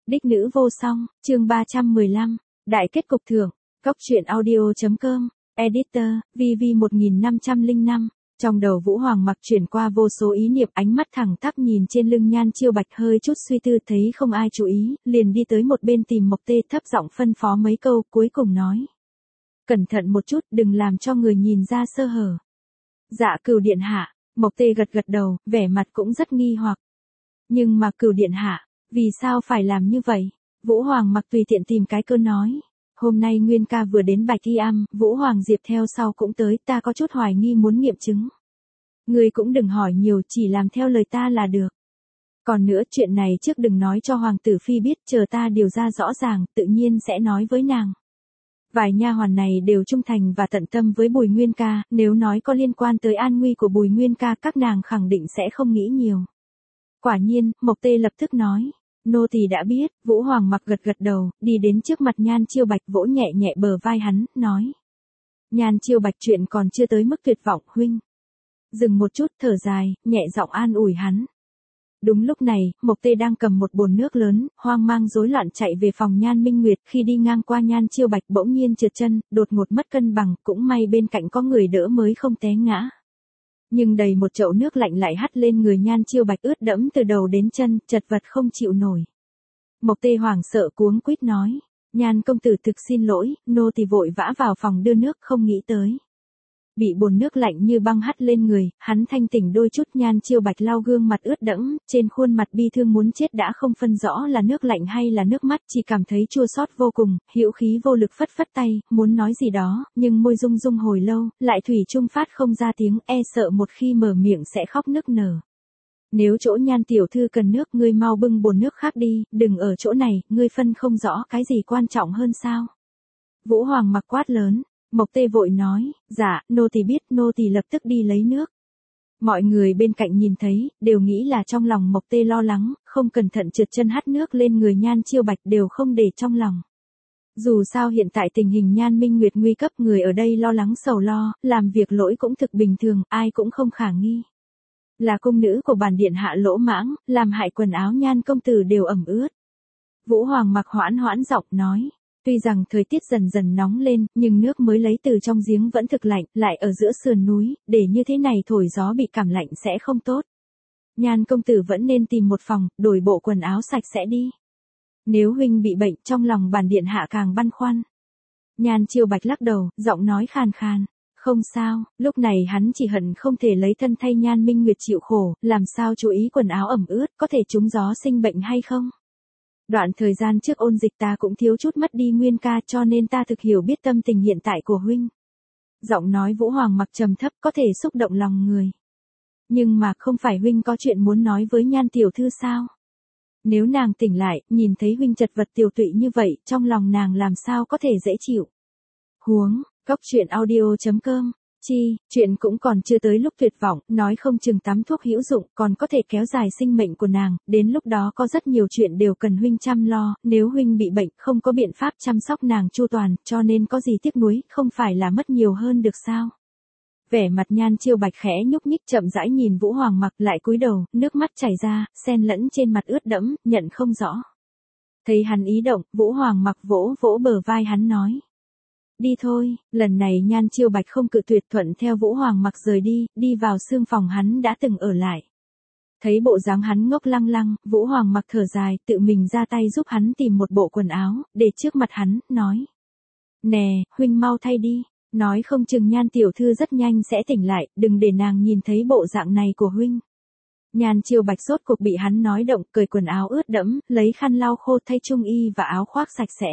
Đích nữ vô song, chương 315, đại kết cục thưởng, Cóc truyện audio.com, editor, VV1505. Trong đầu Vũ Hoàng Mặc chuyển qua vô số ý niệm, ánh mắt thẳng tắp nhìn trên lưng Nhan Chiêu Bạch, hơi chút suy tư thấy không ai chú ý, liền đi tới một bên tìm Mộc Tê, thấp giọng phân phó mấy câu, cuối cùng nói: cẩn thận một chút, đừng làm cho người nhìn ra sơ hở. Dạ Cửu điện hạ. Mộc Tê gật gật đầu, vẻ mặt cũng rất nghi hoặc. Nhưng mà Cửu điện hạ, vì sao phải làm như vậy? Vũ Hoàng Mặc tùy tiện tìm cái cơ nói: hôm nay Nguyên ca vừa đến Bạch Y Am, Vũ Hoàng Diệp theo sau cũng tới, ta có chút hoài nghi muốn nghiệm chứng. Ngươi cũng đừng hỏi nhiều, chỉ làm theo lời ta là được. Còn nữa, chuyện này trước đừng nói cho Hoàng tử Phi biết, chờ ta điều ra rõ ràng, tự nhiên sẽ nói với nàng. Vài nha hoàn này đều trung thành và tận tâm với Bùi Nguyên ca, nếu nói có liên quan tới an nguy của Bùi Nguyên ca, các nàng khẳng định sẽ không nghĩ nhiều. Quả nhiên, Mộc Tê lập tức nói: nô tỳ đã biết. Vũ Hoàng Mặc gật gật đầu, đi đến trước mặt Nhan Chiêu Bạch, vỗ nhẹ nhẹ bờ vai hắn, nói: Nhan Chiêu Bạch, chuyện còn chưa tới mức tuyệt vọng, huynh. Dừng một chút, thở dài, nhẹ giọng an ủi hắn. Đúng lúc này, Mộc Tê đang cầm một bồn nước lớn, hoang mang rối loạn chạy về phòng Nhan Minh Nguyệt, khi đi ngang qua Nhan Chiêu Bạch bỗng nhiên trượt chân, đột ngột mất cân bằng, cũng may bên cạnh có người đỡ mới không té ngã. Nhưng đầy một chậu nước lạnh lại hắt lên người Nhan Chiêu Bạch, ướt đẫm từ đầu đến chân, chật vật không chịu nổi. Mộc Tê hoảng sợ cuống quýt nói: Nhan công tử, thực xin lỗi, nô tỳ vội vã vào phòng đưa nước, không nghĩ tới. Bị bồn nước lạnh như băng hắt lên người, hắn thanh tỉnh đôi chút. Nhan Chiêu Bạch lau gương mặt ướt đẫm, trên khuôn mặt bi thương muốn chết, đã không phân rõ là nước lạnh hay là nước mắt, chỉ cảm thấy chua xót vô cùng, hữu khí vô lực phất phất tay, muốn nói gì đó, nhưng môi rung rung hồi lâu, lại thủy chung phát không ra tiếng, e sợ một khi mở miệng sẽ khóc nức nở. Nếu chỗ Nhan tiểu thư cần nước, ngươi mau bưng bồn nước khác đi, đừng ở chỗ này, ngươi phân không rõ cái gì quan trọng hơn sao? Vũ Hoàng Mặc quát lớn. Mộc Tê vội nói: dạ, nô tỳ biết, nô tỳ lập tức đi lấy nước. Mọi người bên cạnh nhìn thấy, đều nghĩ là trong lòng Mộc Tê lo lắng, không cẩn thận trượt chân hắt nước lên người Nhan Chiêu Bạch, đều không để trong lòng. Dù sao hiện tại tình hình Nhan Minh Nguyệt nguy cấp, người ở đây lo lắng sầu lo, làm việc lỗi cũng thực bình thường, ai cũng không khả nghi. Là cung nữ của bản điện hạ lỗ mãng, làm hại quần áo Nhan công tử đều ẩm ướt. Vũ Hoàng Mặc hoãn hoãn giọng nói: tuy rằng thời tiết dần dần nóng lên, nhưng nước mới lấy từ trong giếng vẫn thực lạnh, lại ở giữa sườn núi, để như thế này thổi gió bị cảm lạnh sẽ không tốt. Nhan công tử vẫn nên tìm một phòng, đổi bộ quần áo sạch sẽ đi. Nếu huynh bị bệnh, trong lòng bản điện hạ càng băn khoăn. Nhan Chiêu Bạch lắc đầu, giọng nói khàn khàn: không sao. Lúc này hắn chỉ hận không thể lấy thân thay Nhan Minh Nguyệt chịu khổ, làm sao chú ý quần áo ẩm ướt, có thể trúng gió sinh bệnh hay không? Đoạn thời gian trước ôn dịch ta cũng thiếu chút mất đi Nguyên ca, cho nên ta thực hiểu biết tâm tình hiện tại của huynh. Giọng nói Vũ Hoàng Mặc trầm thấp, có thể xúc động lòng người. Nhưng mà không phải huynh có chuyện muốn nói với Nhan tiểu thư sao? Nếu nàng tỉnh lại, nhìn thấy huynh chật vật tiều tụy như vậy, trong lòng nàng làm sao có thể dễ chịu? Huống, Cóc truyện audio.com. Chuyện cũng còn chưa tới lúc tuyệt vọng, nói không chừng tắm thuốc hữu dụng, còn có thể kéo dài sinh mệnh của nàng, đến lúc đó có rất nhiều chuyện đều cần huynh chăm lo, nếu huynh bị bệnh, không có biện pháp chăm sóc nàng chu toàn, cho nên có gì tiếc nuối, không phải là mất nhiều hơn được sao? Vẻ mặt Nhan Chiêu Bạch khẽ nhúc nhích, chậm rãi nhìn Vũ Hoàng Mặc, lại cúi đầu, nước mắt chảy ra, xen lẫn trên mặt ướt đẫm, nhận không rõ. Thấy hắn ý động, Vũ Hoàng Mặc vỗ vỗ bờ vai hắn nói: đi thôi. Lần này Nhan Chiêu Bạch không cự tuyệt, thuận theo Vũ Hoàng Mặc rời đi, đi vào sương phòng hắn đã từng ở lại. Thấy bộ dáng hắn ngốc lăng lăng, Vũ Hoàng Mặc thở dài, tự mình ra tay giúp hắn tìm một bộ quần áo, để trước mặt hắn, nói: nè, huynh mau thay đi, nói không chừng Nhan tiểu thư rất nhanh sẽ tỉnh lại, đừng để nàng nhìn thấy bộ dạng này của huynh. Nhan Chiêu Bạch rốt cuộc bị hắn nói động, cởi quần áo ướt đẫm, lấy khăn lau khô thay trung y và áo khoác sạch sẽ.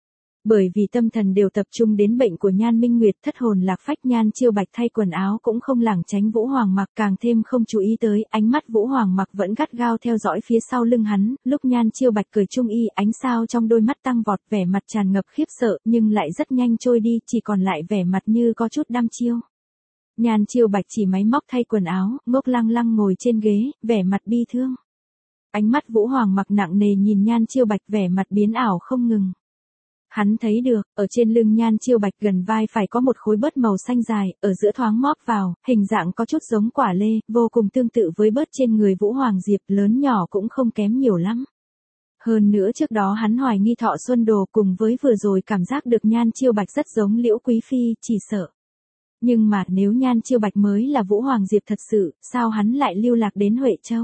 Bởi vì tâm thần đều tập trung đến bệnh của Nhan Minh Nguyệt, thất hồn lạc phách, Nhan Chiêu Bạch thay quần áo cũng không lảng tránh Vũ Hoàng Mặc, càng thêm không chú ý tới, ánh mắt Vũ Hoàng Mặc vẫn gắt gao theo dõi phía sau lưng hắn, lúc Nhan Chiêu Bạch cởi trung y, ánh sao trong đôi mắt tăng vọt, vẻ mặt tràn ngập khiếp sợ, nhưng lại rất nhanh trôi đi, chỉ còn lại vẻ mặt như có chút đăm chiêu. Nhan Chiêu Bạch chỉ máy móc thay quần áo, ngốc lăng lăng ngồi trên ghế, vẻ mặt bi thương. Ánh mắt Vũ Hoàng Mặc nặng nề nhìn Nhan Chiêu Bạch, vẻ mặt biến ảo không ngừng. Hắn thấy được, ở trên lưng Nhan Chiêu Bạch gần vai phải có một khối bớt màu xanh dài, ở giữa thoáng móp vào, hình dạng có chút giống quả lê, vô cùng tương tự với bớt trên người Vũ Hoàng Diệp, lớn nhỏ cũng không kém nhiều lắm. Hơn nữa trước đó hắn hoài nghi Thọ Xuân Đồ cùng với vừa rồi cảm giác được Nhan Chiêu Bạch rất giống Liễu Quý Phi, chỉ sợ. Nhưng mà nếu Nhan Chiêu Bạch mới là Vũ Hoàng Diệp thật sự, sao hắn lại lưu lạc đến Huệ Châu?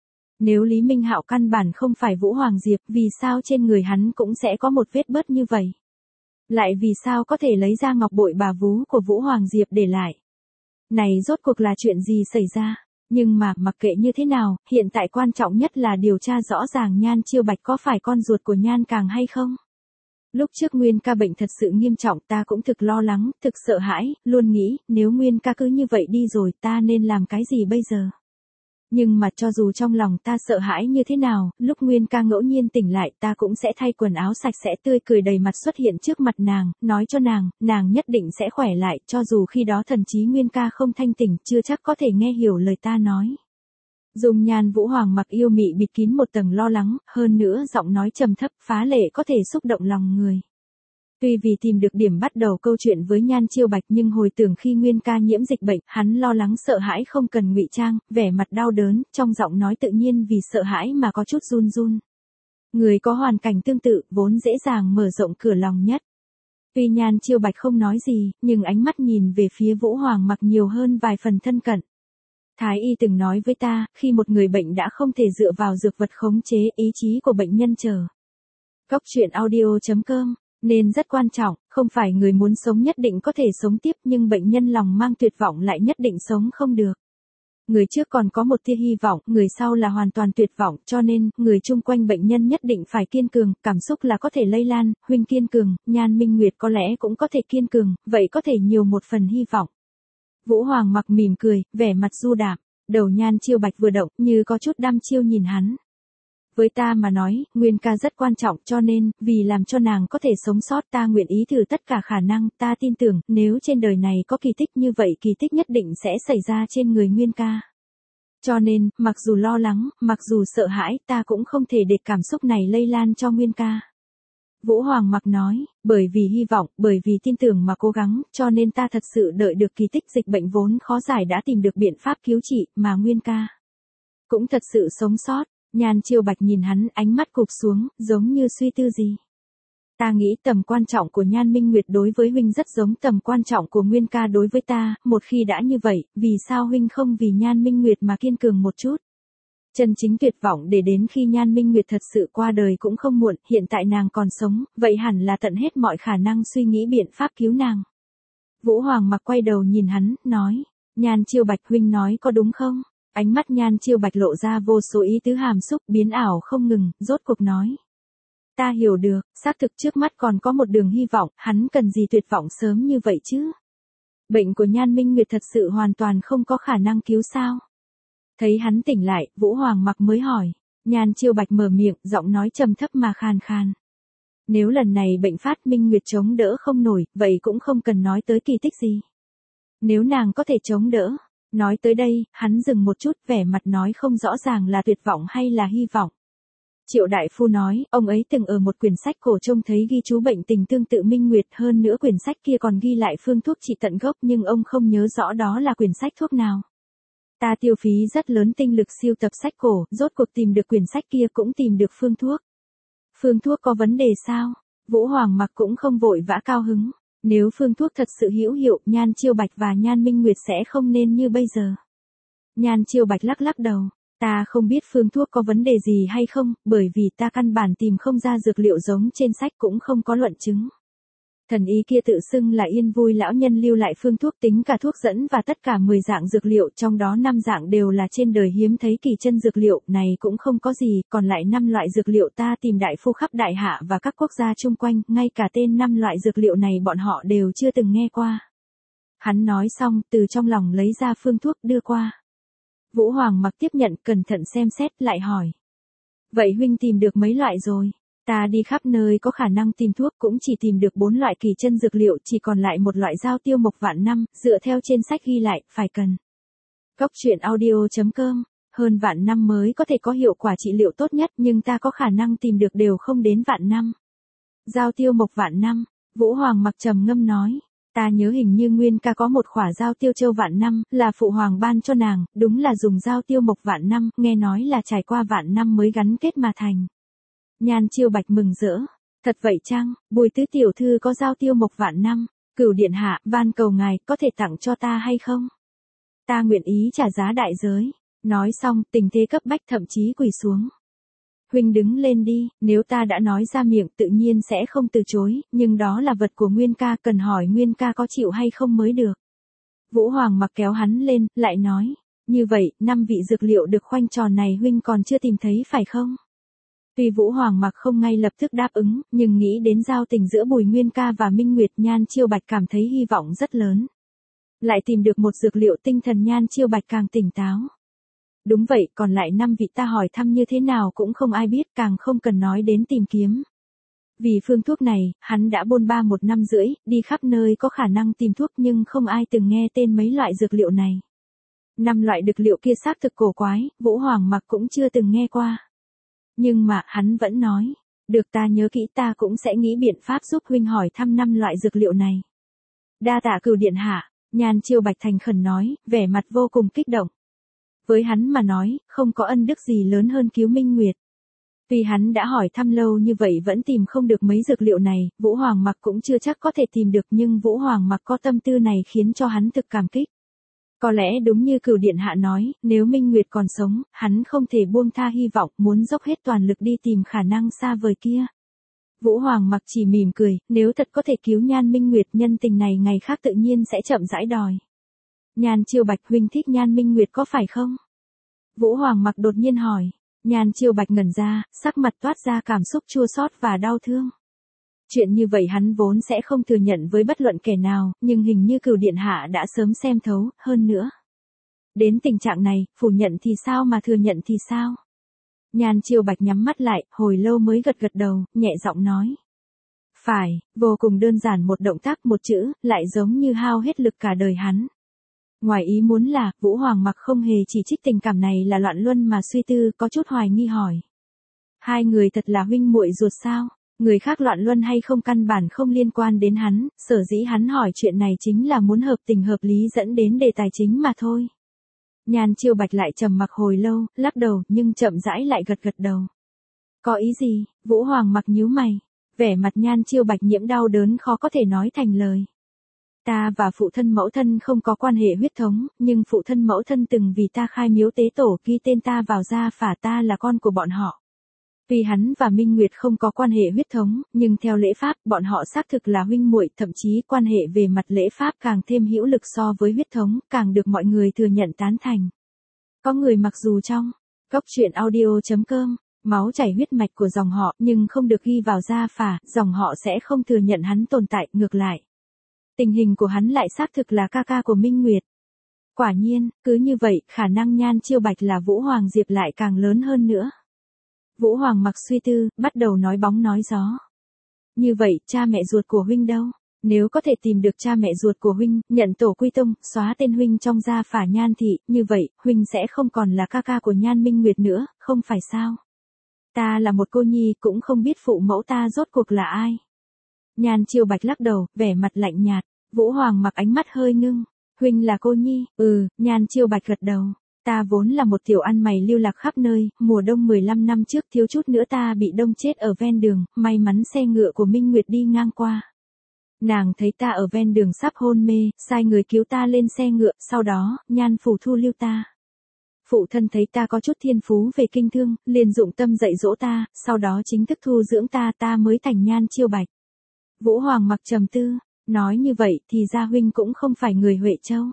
Nếu Lý Minh Hạo căn bản không phải Vũ Hoàng Diệp, vì sao trên người hắn cũng sẽ có một vết bớt như vậy? Lại vì sao có thể lấy ra ngọc bội bà vú của Vũ Hoàng Diệp để lại? Này rốt cuộc là chuyện gì xảy ra? Nhưng mà mặc kệ như thế nào, hiện tại quan trọng nhất là điều tra rõ ràng Nhan Chiêu Bạch có phải con ruột của Nhan Càng hay không? Lúc trước Nguyên ca bệnh thật sự nghiêm trọng, ta cũng thực lo lắng, thực sợ hãi, luôn nghĩ, nếu Nguyên ca cứ như vậy đi rồi ta nên làm cái gì bây giờ? Nhưng mà cho dù trong lòng ta sợ hãi như thế nào, lúc Nguyên ca ngẫu nhiên tỉnh lại ta cũng sẽ thay quần áo sạch sẽ tươi cười đầy mặt xuất hiện trước mặt nàng, nói cho nàng nhất định sẽ khỏe lại, cho dù khi đó thần trí Nguyên ca không thanh tỉnh, chưa chắc có thể nghe hiểu lời ta nói. Dung nhan Vũ Hoàng mặc yêu mị bịt kín một tầng lo lắng, hơn nữa giọng nói trầm thấp phá lệ có thể xúc động lòng người. Tuy vì tìm được điểm bắt đầu câu chuyện với Nhan Chiêu Bạch nhưng hồi tưởng khi Nguyên ca nhiễm dịch bệnh, hắn lo lắng sợ hãi không cần ngụy trang, vẻ mặt đau đớn, trong giọng nói tự nhiên vì sợ hãi mà có chút run run. Người có hoàn cảnh tương tự, vốn dễ dàng mở rộng cửa lòng nhất. Tuy Nhan Chiêu Bạch không nói gì, nhưng ánh mắt nhìn về phía Vũ Hoàng mặc nhiều hơn vài phần thân cận. Thái y từng nói với ta, khi một người bệnh đã không thể dựa vào dược vật khống chế ý chí của bệnh nhân chờ. Cốc truyện audio.com nên rất quan trọng, không phải người muốn sống nhất định có thể sống tiếp nhưng bệnh nhân lòng mang tuyệt vọng lại nhất định sống không được. Người trước còn có một tia hy vọng, người sau là hoàn toàn tuyệt vọng, cho nên, người chung quanh bệnh nhân nhất định phải kiên cường, cảm xúc là có thể lây lan, huynh kiên cường, Nhan Minh Nguyệt có lẽ cũng có thể kiên cường, vậy có thể nhiều một phần hy vọng. Vũ Hoàng mặc mỉm cười, vẻ mặt du đạm, đầu Nhan Chiêu Bạch vừa động, như có chút đăm chiêu nhìn hắn. Với ta mà nói, Nguyên ca rất quan trọng cho nên, vì làm cho nàng có thể sống sót ta nguyện ý thử tất cả khả năng, ta tin tưởng, nếu trên đời này có kỳ tích như vậy kỳ tích nhất định sẽ xảy ra trên người Nguyên ca. Cho nên, mặc dù lo lắng, mặc dù sợ hãi, ta cũng không thể để cảm xúc này lây lan cho Nguyên ca. Vũ Hoàng mặc nói, bởi vì hy vọng, bởi vì tin tưởng mà cố gắng, cho nên ta thật sự đợi được kỳ tích dịch bệnh vốn khó giải đã tìm được biện pháp cứu trị, mà Nguyên ca cũng thật sự sống sót. Nhan Chiêu Bạch nhìn hắn, ánh mắt cụp xuống, giống như suy tư gì. Ta nghĩ tầm quan trọng của Nhan Minh Nguyệt đối với huynh rất giống tầm quan trọng của Nguyên ca đối với ta, một khi đã như vậy, vì sao huynh không vì Nhan Minh Nguyệt mà kiên cường một chút? Chân chính tuyệt vọng để đến khi Nhan Minh Nguyệt thật sự qua đời cũng không muộn, hiện tại nàng còn sống, vậy hẳn là tận hết mọi khả năng suy nghĩ biện pháp cứu nàng. Vũ Hoàng mặc quay đầu nhìn hắn, nói, Nhan Chiêu Bạch huynh nói có đúng không? Ánh mắt Nhan Chiêu Bạch lộ ra vô số ý tứ hàm xúc biến ảo không ngừng, rốt cuộc nói. Ta hiểu được, xác thực trước mắt còn có một đường hy vọng, hắn cần gì tuyệt vọng sớm như vậy chứ? Bệnh của Nhan Minh Nguyệt thật sự hoàn toàn không có khả năng cứu sao? Thấy hắn tỉnh lại, Vũ Hoàng mặc mới hỏi. Nhan Chiêu Bạch mở miệng, giọng nói trầm thấp mà khàn khàn. Nếu lần này bệnh phát Minh Nguyệt chống đỡ không nổi, vậy cũng không cần nói tới kỳ tích gì. Nếu nàng có thể chống đỡ. Nói tới đây, hắn dừng một chút, vẻ mặt nói không rõ ràng là tuyệt vọng hay là hy vọng. Triệu đại phu nói, ông ấy từng ở một quyển sách cổ trông thấy ghi chú bệnh tình tương tự Minh Nguyệt, hơn nữa quyển sách kia còn ghi lại phương thuốc trị tận gốc nhưng ông không nhớ rõ đó là quyển sách thuốc nào. Ta tiêu phí rất lớn tinh lực siêu tập sách cổ, rốt cuộc tìm được quyển sách kia cũng tìm được phương thuốc. Phương thuốc có vấn đề sao? Vũ Hoàng mặc cũng không vội vã cao hứng. Nếu phương thuốc thật sự hữu hiệu, Nhan Chiêu Bạch và Nhan Minh Nguyệt sẽ không nên như bây giờ. Nhan Chiêu Bạch lắc lắc đầu. Ta không biết phương thuốc có vấn đề gì hay không, bởi vì ta căn bản tìm không ra dược liệu giống trên sách cũng không có luận chứng. Thần y kia tự xưng là Yên Vui lão nhân lưu lại phương thuốc tính cả thuốc dẫn và tất cả 10 dạng dược liệu, trong đó 5 dạng đều là trên đời hiếm thấy kỳ chân dược liệu, này cũng không có gì, còn lại 5 loại dược liệu ta tìm đại phu khắp đại hạ và các quốc gia chung quanh, ngay cả tên 5 loại dược liệu này bọn họ đều chưa từng nghe qua. Hắn nói xong, từ trong lòng lấy ra phương thuốc đưa qua. Vũ Hoàng mặc tiếp nhận, cẩn thận xem xét, lại hỏi. Vậy huynh tìm được mấy loại rồi? Ta đi khắp nơi có khả năng tìm thuốc cũng chỉ tìm được 4 loại kỳ chân dược liệu, chỉ còn lại một loại giao tiêu mộc vạn năm, dựa theo trên sách ghi lại, phải cần. Cốc truyện audio.com, hơn vạn năm mới có thể có hiệu quả trị liệu tốt nhất nhưng ta có khả năng tìm được đều không đến vạn năm. Giao tiêu mộc vạn năm, Vũ Hoàng mặc trầm ngâm nói. Ta nhớ hình như Nguyên ca có một khỏa giao tiêu châu vạn năm, là phụ hoàng ban cho nàng, đúng là dùng giao tiêu mộc vạn năm, nghe nói là trải qua vạn năm mới gắn kết mà thành. Nhan Chiêu Bạch mừng rỡ. Thật vậy chăng, Bùi tứ tiểu thư có giao tiêu mộc vạn năm, Cửu điện hạ, van cầu ngài có thể tặng cho ta hay không? Ta nguyện ý trả giá đại giới. Nói xong, tình thế cấp bách thậm chí quỳ xuống. Huynh đứng lên đi, nếu ta đã nói ra miệng tự nhiên sẽ không từ chối, nhưng đó là vật của Nguyên ca, cần hỏi Nguyên ca có chịu hay không mới được. Vũ Hoàng Mặc kéo hắn lên, lại nói, như vậy, 5 vị dược liệu được khoanh tròn này huynh còn chưa tìm thấy phải không? Tuy Vũ Hoàng Mặc không ngay lập tức đáp ứng, nhưng nghĩ đến giao tình giữa Bùi Nguyên ca và Minh Nguyệt, Nhan Chiêu Bạch cảm thấy hy vọng rất lớn. Lại tìm được một dược liệu, tinh thần Nhan Chiêu Bạch càng tỉnh táo. Đúng vậy, còn lại 5 vị ta hỏi thăm như thế nào cũng không ai biết, càng không cần nói đến tìm kiếm. Vì phương thuốc này, hắn đã bôn ba 1 năm rưỡi, đi khắp nơi có khả năng tìm thuốc nhưng không ai từng nghe tên mấy loại dược liệu này. 5 loại dược liệu kia xác thực cổ quái, Vũ Hoàng Mặc cũng chưa từng nghe qua. Nhưng mà, hắn vẫn nói, được ta nhớ kỹ, ta cũng sẽ nghĩ biện pháp giúp huynh hỏi thăm 5 loại dược liệu này. Đa tạ Cửu điện hạ, Nhan Chiêu Bạch thành khẩn nói, vẻ mặt vô cùng kích động. Với hắn mà nói, không có ân đức gì lớn hơn cứu Minh Nguyệt. Tuy hắn đã hỏi thăm lâu như vậy vẫn tìm không được mấy dược liệu này, Vũ Hoàng Mặc cũng chưa chắc có thể tìm được, nhưng Vũ Hoàng Mặc có tâm tư này khiến cho hắn thực cảm kích. Có lẽ đúng như Cửu điện hạ nói, nếu Minh Nguyệt còn sống, hắn không thể buông tha hy vọng, muốn dốc hết toàn lực đi tìm khả năng xa vời kia. Vũ Hoàng Mặc chỉ mỉm cười, nếu thật có thể cứu Nhan Minh Nguyệt, nhân tình này ngày khác tự nhiên sẽ chậm rãi đòi. Nhan Chiêu Bạch, huynh thích Nhan Minh Nguyệt có phải không? Vũ Hoàng Mặc đột nhiên hỏi. Nhan Chiêu Bạch ngẩn ra, sắc mặt toát ra cảm xúc chua xót và đau thương. Chuyện như vậy hắn vốn sẽ không thừa nhận với bất luận kẻ nào, nhưng hình như Cửu điện hạ đã sớm xem thấu, hơn nữa. Đến tình trạng này, phủ nhận thì sao mà thừa nhận thì sao? Nhan Chiêu Bạch nhắm mắt lại, hồi lâu mới gật gật đầu, nhẹ giọng nói. Phải, vô cùng đơn giản, một động tác, một chữ, lại giống như hao hết lực cả đời hắn. Ngoài ý muốn là, Vũ Hoàng Mặc không hề chỉ trích tình cảm này là loạn luân mà suy tư, có chút hoài nghi hỏi. Hai người thật là huynh muội ruột sao? Người khác loạn luân hay không căn bản không liên quan đến hắn, sở dĩ hắn hỏi chuyện này chính là muốn hợp tình hợp lý dẫn đến đề tài chính mà thôi. Nhan Chiêu Bạch lại trầm mặc hồi lâu, lắc đầu, nhưng chậm rãi lại gật gật đầu. Có ý gì? Vũ Hoàng Mặc nhíu mày. Vẻ mặt Nhan Chiêu Bạch nhiễm đau đớn khó có thể nói thành lời. Ta và phụ thân mẫu thân không có quan hệ huyết thống, nhưng phụ thân mẫu thân từng vì ta khai miếu tế tổ, ghi tên ta vào gia phả, ta là con của bọn họ. Tuy hắn và Minh Nguyệt không có quan hệ huyết thống, nhưng theo lễ pháp, bọn họ xác thực là huynh muội, thậm chí quan hệ về mặt lễ pháp càng thêm hữu lực so với huyết thống, càng được mọi người thừa nhận tán thành. Có người mặc dù trong Cốc truyện audio.com, máu chảy huyết mạch của dòng họ, nhưng không được ghi vào gia phả, dòng họ sẽ không thừa nhận hắn tồn tại, ngược lại. Tình hình của hắn lại xác thực là ca ca của Minh Nguyệt. Quả nhiên, cứ như vậy, khả năng Nhan Chiêu Bạch là Vũ Hoàng Diệp lại càng lớn hơn nữa. Vũ Hoàng Mặc suy tư, bắt đầu nói bóng nói gió. Như vậy, cha mẹ ruột của huynh đâu? Nếu có thể tìm được cha mẹ ruột của huynh, nhận tổ quy tông, xóa tên huynh trong gia phả Nhan thị, như vậy, huynh sẽ không còn là ca ca của Nhan Minh Nguyệt nữa, không phải sao? Ta là một cô nhi, cũng không biết phụ mẫu ta rốt cuộc là ai. Nhan Chiêu Bạch lắc đầu, vẻ mặt lạnh nhạt. Vũ Hoàng Mặc ánh mắt hơi ngưng. Huynh là cô nhi? Nhan Chiêu Bạch gật đầu. Ta vốn là một tiểu ăn mày lưu lạc khắp nơi, mùa đông 15 năm trước thiếu chút nữa ta bị đông chết ở ven đường, may mắn xe ngựa của Minh Nguyệt đi ngang qua. Nàng thấy ta ở ven đường sắp hôn mê, sai người cứu ta lên xe ngựa, sau đó, Nhan phủ thu lưu ta. Phụ thân thấy ta có chút thiên phú về kinh thương, liền dụng tâm dạy dỗ ta, sau đó chính thức thu dưỡng ta, ta mới thành Nhan Chiêu Bạch. Vũ Hoàng Mặc trầm tư, nói như vậy thì gia huynh cũng không phải người Huệ Châu.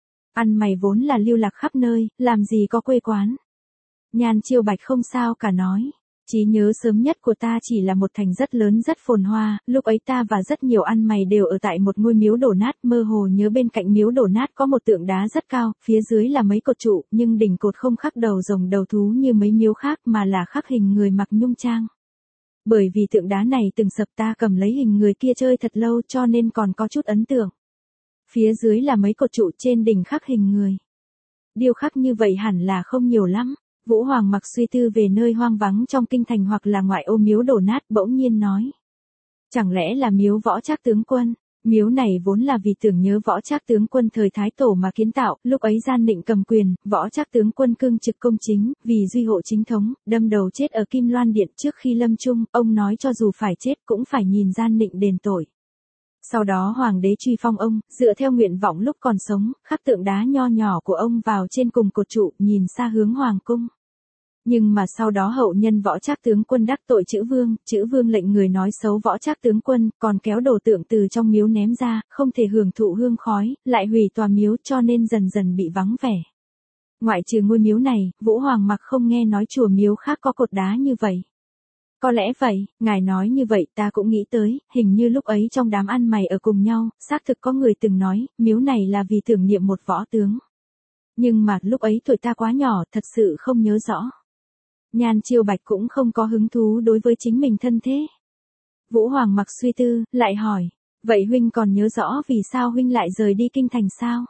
Ăn mày vốn là lưu lạc khắp nơi, làm gì có quê quán. Nhan Chiêu Bạch không sao cả nói. Trí nhớ sớm nhất của ta chỉ là một thành rất lớn rất phồn hoa, lúc ấy ta và rất nhiều ăn mày đều ở tại một ngôi miếu đổ nát, mơ hồ nhớ bên cạnh miếu đổ nát có một tượng đá rất cao, phía dưới là mấy cột trụ, nhưng đỉnh cột không khắc đầu rồng đầu thú như mấy miếu khác mà là khắc hình người mặc nhung trang. Bởi vì tượng đá này từng sập, ta cầm lấy hình người kia chơi thật lâu cho nên còn có chút ấn tượng. Phía dưới là mấy cột trụ, trên đỉnh khắc hình người. Điêu khắc như vậy hẳn là không nhiều lắm. Vũ Hoàng Mặc suy tư về nơi hoang vắng trong kinh thành hoặc là ngoại ô miếu đổ nát, bỗng nhiên nói. Chẳng lẽ là miếu Võ Trác tướng quân? Miếu này vốn là vì tưởng nhớ Võ Trác tướng quân thời Thái Tổ mà kiến tạo, lúc ấy Gian Nịnh cầm quyền, Võ Trác tướng quân cương trực công chính, vì duy hộ chính thống, đâm đầu chết ở Kim Loan Điện trước khi lâm chung, ông nói cho dù phải chết cũng phải nhìn Gian Nịnh đền tội. Sau đó hoàng đế truy phong ông, dựa theo nguyện vọng lúc còn sống, khắc tượng đá nho nhỏ của ông vào trên cùng cột trụ, nhìn xa hướng hoàng cung. Nhưng mà sau đó hậu nhân Võ Trác tướng quân đắc tội Chữ Vương lệnh người nói xấu Võ Trác tướng quân, còn kéo đồ tượng từ trong miếu ném ra, không thể hưởng thụ hương khói, lại hủy tòa miếu cho nên dần dần bị vắng vẻ. Ngoại trừ ngôi miếu này, Vũ Hoàng Mặc không nghe nói chùa miếu khác có cột đá như vậy. Có lẽ vậy, ngài nói như vậy ta cũng nghĩ tới, hình như lúc ấy trong đám ăn mày ở cùng nhau, xác thực có người từng nói, miếu này là vì tưởng niệm một võ tướng. Nhưng mà lúc ấy tuổi ta quá nhỏ, thật sự không nhớ rõ. Nhan Chiêu Bạch cũng không có hứng thú đối với chính mình thân thế. Vũ Hoàng Mặc suy tư, lại hỏi, vậy huynh còn nhớ rõ vì sao huynh lại rời đi kinh thành sao?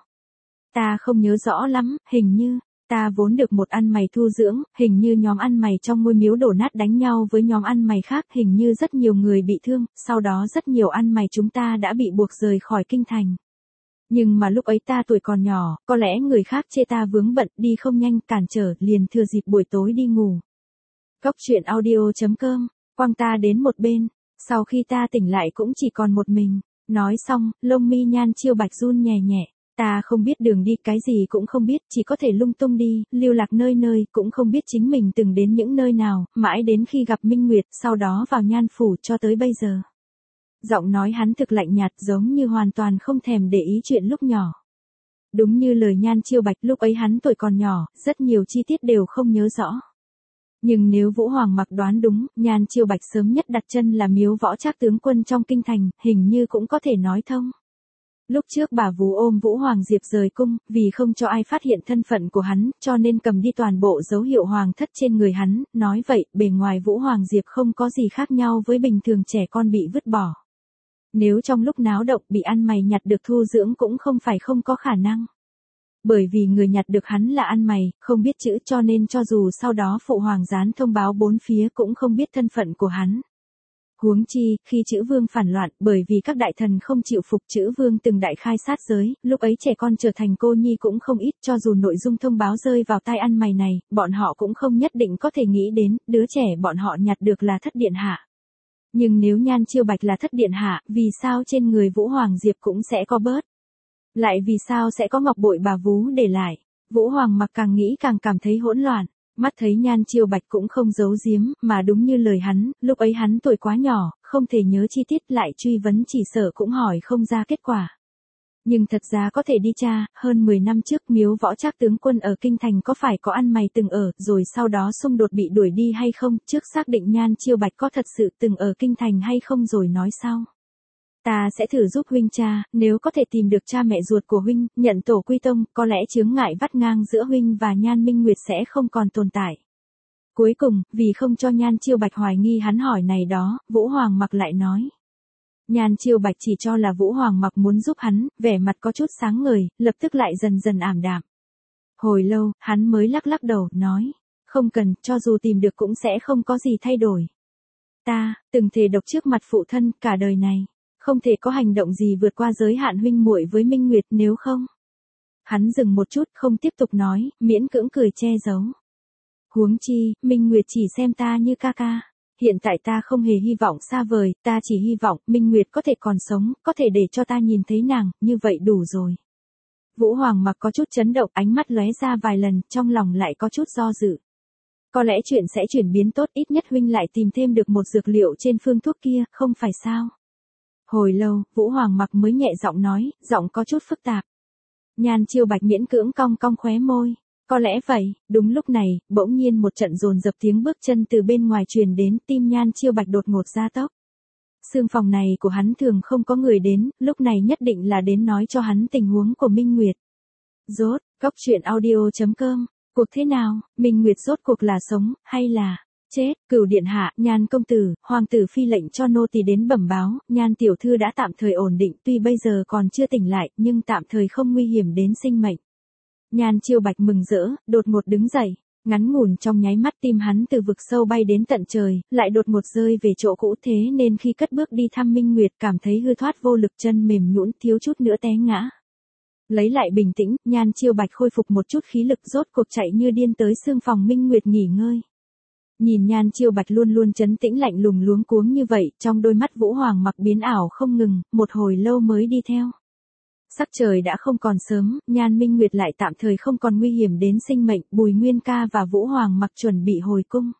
Ta không nhớ rõ lắm, hình như, ta vốn được một ăn mày thu dưỡng, hình như nhóm ăn mày trong ngôi miếu đổ nát đánh nhau với nhóm ăn mày khác, hình như rất nhiều người bị thương, sau đó rất nhiều ăn mày chúng ta đã bị buộc rời khỏi kinh thành. Nhưng mà lúc ấy ta tuổi còn nhỏ, có lẽ người khác chê ta vướng bận, đi không nhanh, cản trở, liền thừa dịp buổi tối đi ngủ. Cốc truyện audio.com, quăng ta đến một bên, sau khi ta tỉnh lại cũng chỉ còn một mình. Nói xong, lông mi Nhan Chiêu Bạch run nhẹ nhẹ. Ta không biết đường đi, cái gì cũng không biết, chỉ có thể lung tung đi, lưu lạc nơi nơi, cũng không biết chính mình từng đến những nơi nào, mãi đến khi gặp Minh Nguyệt, sau đó vào Nhan phủ cho tới bây giờ. Giọng nói hắn thực lạnh nhạt, giống như hoàn toàn không thèm để ý chuyện lúc nhỏ. Đúng như lời Nhan Chiêu Bạch, lúc ấy hắn tuổi còn nhỏ, rất nhiều chi tiết đều không nhớ rõ. Nhưng nếu Vũ Hoàng Mặc đoán đúng, Nhan Chiêu Bạch sớm nhất đặt chân là miếu Võ Trác tướng quân trong kinh thành, hình như cũng có thể nói thông. Lúc trước bà vú ôm Vũ Hoàng Diệp rời cung, vì không cho ai phát hiện thân phận của hắn, cho nên cầm đi toàn bộ dấu hiệu hoàng thất trên người hắn, nói vậy, bề ngoài Vũ Hoàng Diệp không có gì khác nhau với bình thường trẻ con bị vứt bỏ. Nếu trong lúc náo động bị ăn mày nhặt được thu dưỡng cũng không phải không có khả năng. Bởi vì người nhặt được hắn là ăn mày, không biết chữ cho nên cho dù sau đó phụ hoàng gián thông báo bốn phía cũng không biết thân phận của hắn. Huống chi, khi Chữ Vương phản loạn, bởi vì các đại thần không chịu phục Chữ Vương từng đại khai sát giới, lúc ấy trẻ con trở thành cô nhi cũng không ít, cho dù nội dung thông báo rơi vào tai ăn mày này, bọn họ cũng không nhất định có thể nghĩ đến, đứa trẻ bọn họ nhặt được là thất điện hạ. Nhưng nếu Nhan Chiêu Bạch là thất điện hạ, vì sao trên người Vũ Hoàng Diệp cũng sẽ có bớt? Lại vì sao sẽ có ngọc bội bà vú để lại? Vũ Hoàng Mặc càng nghĩ càng cảm thấy hỗn loạn. Mắt thấy Nhan Chiêu Bạch cũng không giấu giếm, mà đúng như lời hắn, lúc ấy hắn tuổi quá nhỏ, không thể nhớ chi tiết, lại truy vấn chỉ sợ cũng hỏi không ra kết quả. Nhưng thật ra có thể đi tra, hơn 10 năm trước miếu Võ Trác tướng quân ở kinh thành có phải có ăn mày từng ở, rồi sau đó xung đột bị đuổi đi hay không, trước xác định Nhan Chiêu Bạch có thật sự từng ở kinh thành hay không rồi nói sau. Ta sẽ thử giúp huynh cha, nếu có thể tìm được cha mẹ ruột của huynh, nhận tổ quy tông, có lẽ chướng ngại vắt ngang giữa huynh và Nhan Minh Nguyệt sẽ không còn tồn tại. Cuối cùng, vì không cho Nhan Chiêu Bạch hoài nghi hắn hỏi này đó, Vũ Hoàng Mặc lại nói. Nhan Chiêu Bạch chỉ cho là Vũ Hoàng Mặc muốn giúp hắn, vẻ mặt có chút sáng ngời, lập tức lại dần dần ảm đạm. Hồi lâu, hắn mới lắc lắc đầu, nói. Không cần, cho dù tìm được cũng sẽ không có gì thay đổi. Ta, từng thề độc trước mặt phụ thân, cả đời này. Không thể có hành động gì vượt qua giới hạn huynh muội với Minh Nguyệt, nếu không. Hắn dừng một chút, không tiếp tục nói, miễn cưỡng cười che giấu. Huống chi, Minh Nguyệt chỉ xem ta như ca ca. Hiện tại ta không hề hy vọng xa vời, ta chỉ hy vọng Minh Nguyệt có thể còn sống, có thể để cho ta nhìn thấy nàng, như vậy đủ rồi. Vũ Hoàng Mặc có chút chấn động, ánh mắt lóe ra vài lần, trong lòng lại có chút do dự. Có lẽ chuyện sẽ chuyển biến tốt, ít nhất huynh lại tìm thêm được một dược liệu trên phương thuốc kia, không phải sao? Hồi lâu, Vũ Hoàng Mặc mới nhẹ giọng nói, giọng có chút phức tạp. Nhan Chiêu Bạch miễn cưỡng cong cong khóe môi. Có lẽ vậy, đúng lúc này, bỗng nhiên một trận dồn dập tiếng bước chân từ bên ngoài truyền đến, tim Nhan Chiêu Bạch đột ngột gia tốc. Sương phòng này của hắn thường không có người đến, lúc này nhất định là đến nói cho hắn tình huống của Minh Nguyệt. Rốt, cốc truyện audio.com, cuộc thế nào, Minh Nguyệt rốt cuộc là sống, hay là chết? Cửu điện hạ, Nhan công tử, hoàng tử phi lệnh cho nô tỳ đến bẩm báo, Nhan tiểu thư đã tạm thời ổn định, tuy bây giờ còn chưa tỉnh lại, nhưng tạm thời không nguy hiểm đến sinh mệnh. Nhan Chiêu Bạch mừng rỡ, đột ngột đứng dậy. Ngắn ngủn trong nháy mắt tim hắn từ vực sâu bay đến tận trời, lại đột ngột rơi về chỗ cũ, thế nên khi cất bước đi thăm Minh Nguyệt cảm thấy hư thoát vô lực, chân mềm nhũn thiếu chút nữa té ngã. Lấy lại bình tĩnh, Nhan Chiêu Bạch khôi phục một chút khí lực, rốt cuộc chạy như điên tới xương phòng Minh Nguyệt nghỉ ngơi. Nhìn Nhan Chiêu Bạch luôn luôn trấn tĩnh lạnh lùng luống cuống như vậy, trong đôi mắt Vũ Hoàng Mặc biến ảo không ngừng, một hồi lâu mới đi theo. Sắc trời đã không còn sớm, Nhan Minh Nguyệt lại tạm thời không còn nguy hiểm đến sinh mệnh, Bùi Nguyên Ca và Vũ Hoàng Mặc chuẩn bị hồi cung.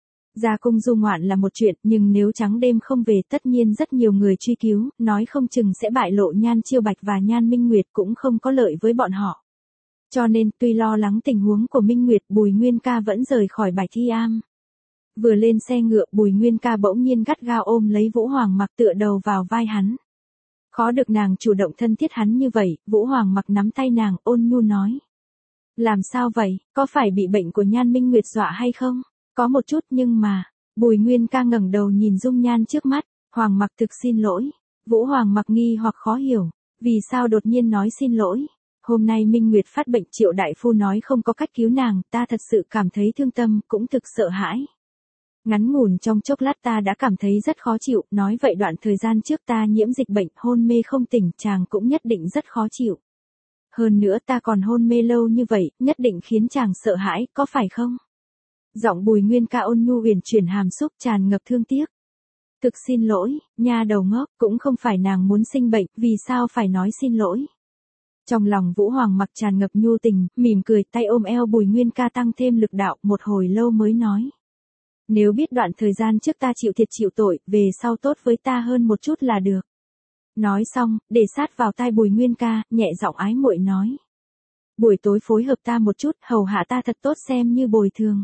Ra cung du ngoạn là một chuyện, nhưng nếu trắng đêm không về tất nhiên rất nhiều người truy cứu, nói không chừng sẽ bại lộ Nhan Chiêu Bạch và Nhan Minh Nguyệt, cũng không có lợi với bọn họ. Cho nên, tuy lo lắng tình huống của Minh Nguyệt, Bùi Nguyên Ca vẫn rời khỏi Bạch Thi Am. Vừa lên xe ngựa, Bùi Nguyên Ca bỗng nhiên gắt gao ôm lấy Vũ Hoàng Mặc, tựa đầu vào vai hắn. Khó được nàng chủ động thân thiết hắn như vậy, Vũ Hoàng Mặc nắm tay nàng, ôn nhu nói. Làm sao vậy, có phải bị bệnh của Nhan Minh Nguyệt dọa hay không? Có một chút, nhưng mà, Bùi Nguyên Ca ngẩng đầu nhìn dung nhan trước mắt, Hoàng Mặc thực xin lỗi. Vũ Hoàng Mặc nghi hoặc khó hiểu, vì sao đột nhiên nói xin lỗi. Hôm nay Minh Nguyệt phát bệnh, Triệu đại phu nói không có cách cứu nàng, ta thật sự cảm thấy thương tâm, cũng thực sợ hãi. Ngắn ngủn trong chốc lát ta đã cảm thấy rất khó chịu, nói vậy đoạn thời gian trước ta nhiễm dịch bệnh, hôn mê không tỉnh, chàng cũng nhất định rất khó chịu. Hơn nữa ta còn hôn mê lâu như vậy, nhất định khiến chàng sợ hãi, có phải không? Giọng Bùi Nguyên Ca ôn nhu uyển chuyển hàm xúc, tràn ngập thương tiếc. Thực xin lỗi, nha đầu ngốc, cũng không phải nàng muốn sinh bệnh, vì sao phải nói xin lỗi? Trong lòng Vũ Hoàng Mặc tràn ngập nhu tình, mỉm cười, tay ôm eo Bùi Nguyên Ca tăng thêm lực đạo, một hồi lâu mới nói. Nếu biết đoạn thời gian trước ta chịu thiệt chịu tội, về sau tốt với ta hơn một chút là được. Nói xong, để sát vào tai Bùi Nguyên Ca, nhẹ giọng ái muội nói. Buổi tối phối hợp ta một chút, hầu hạ ta thật tốt xem như bồi thường.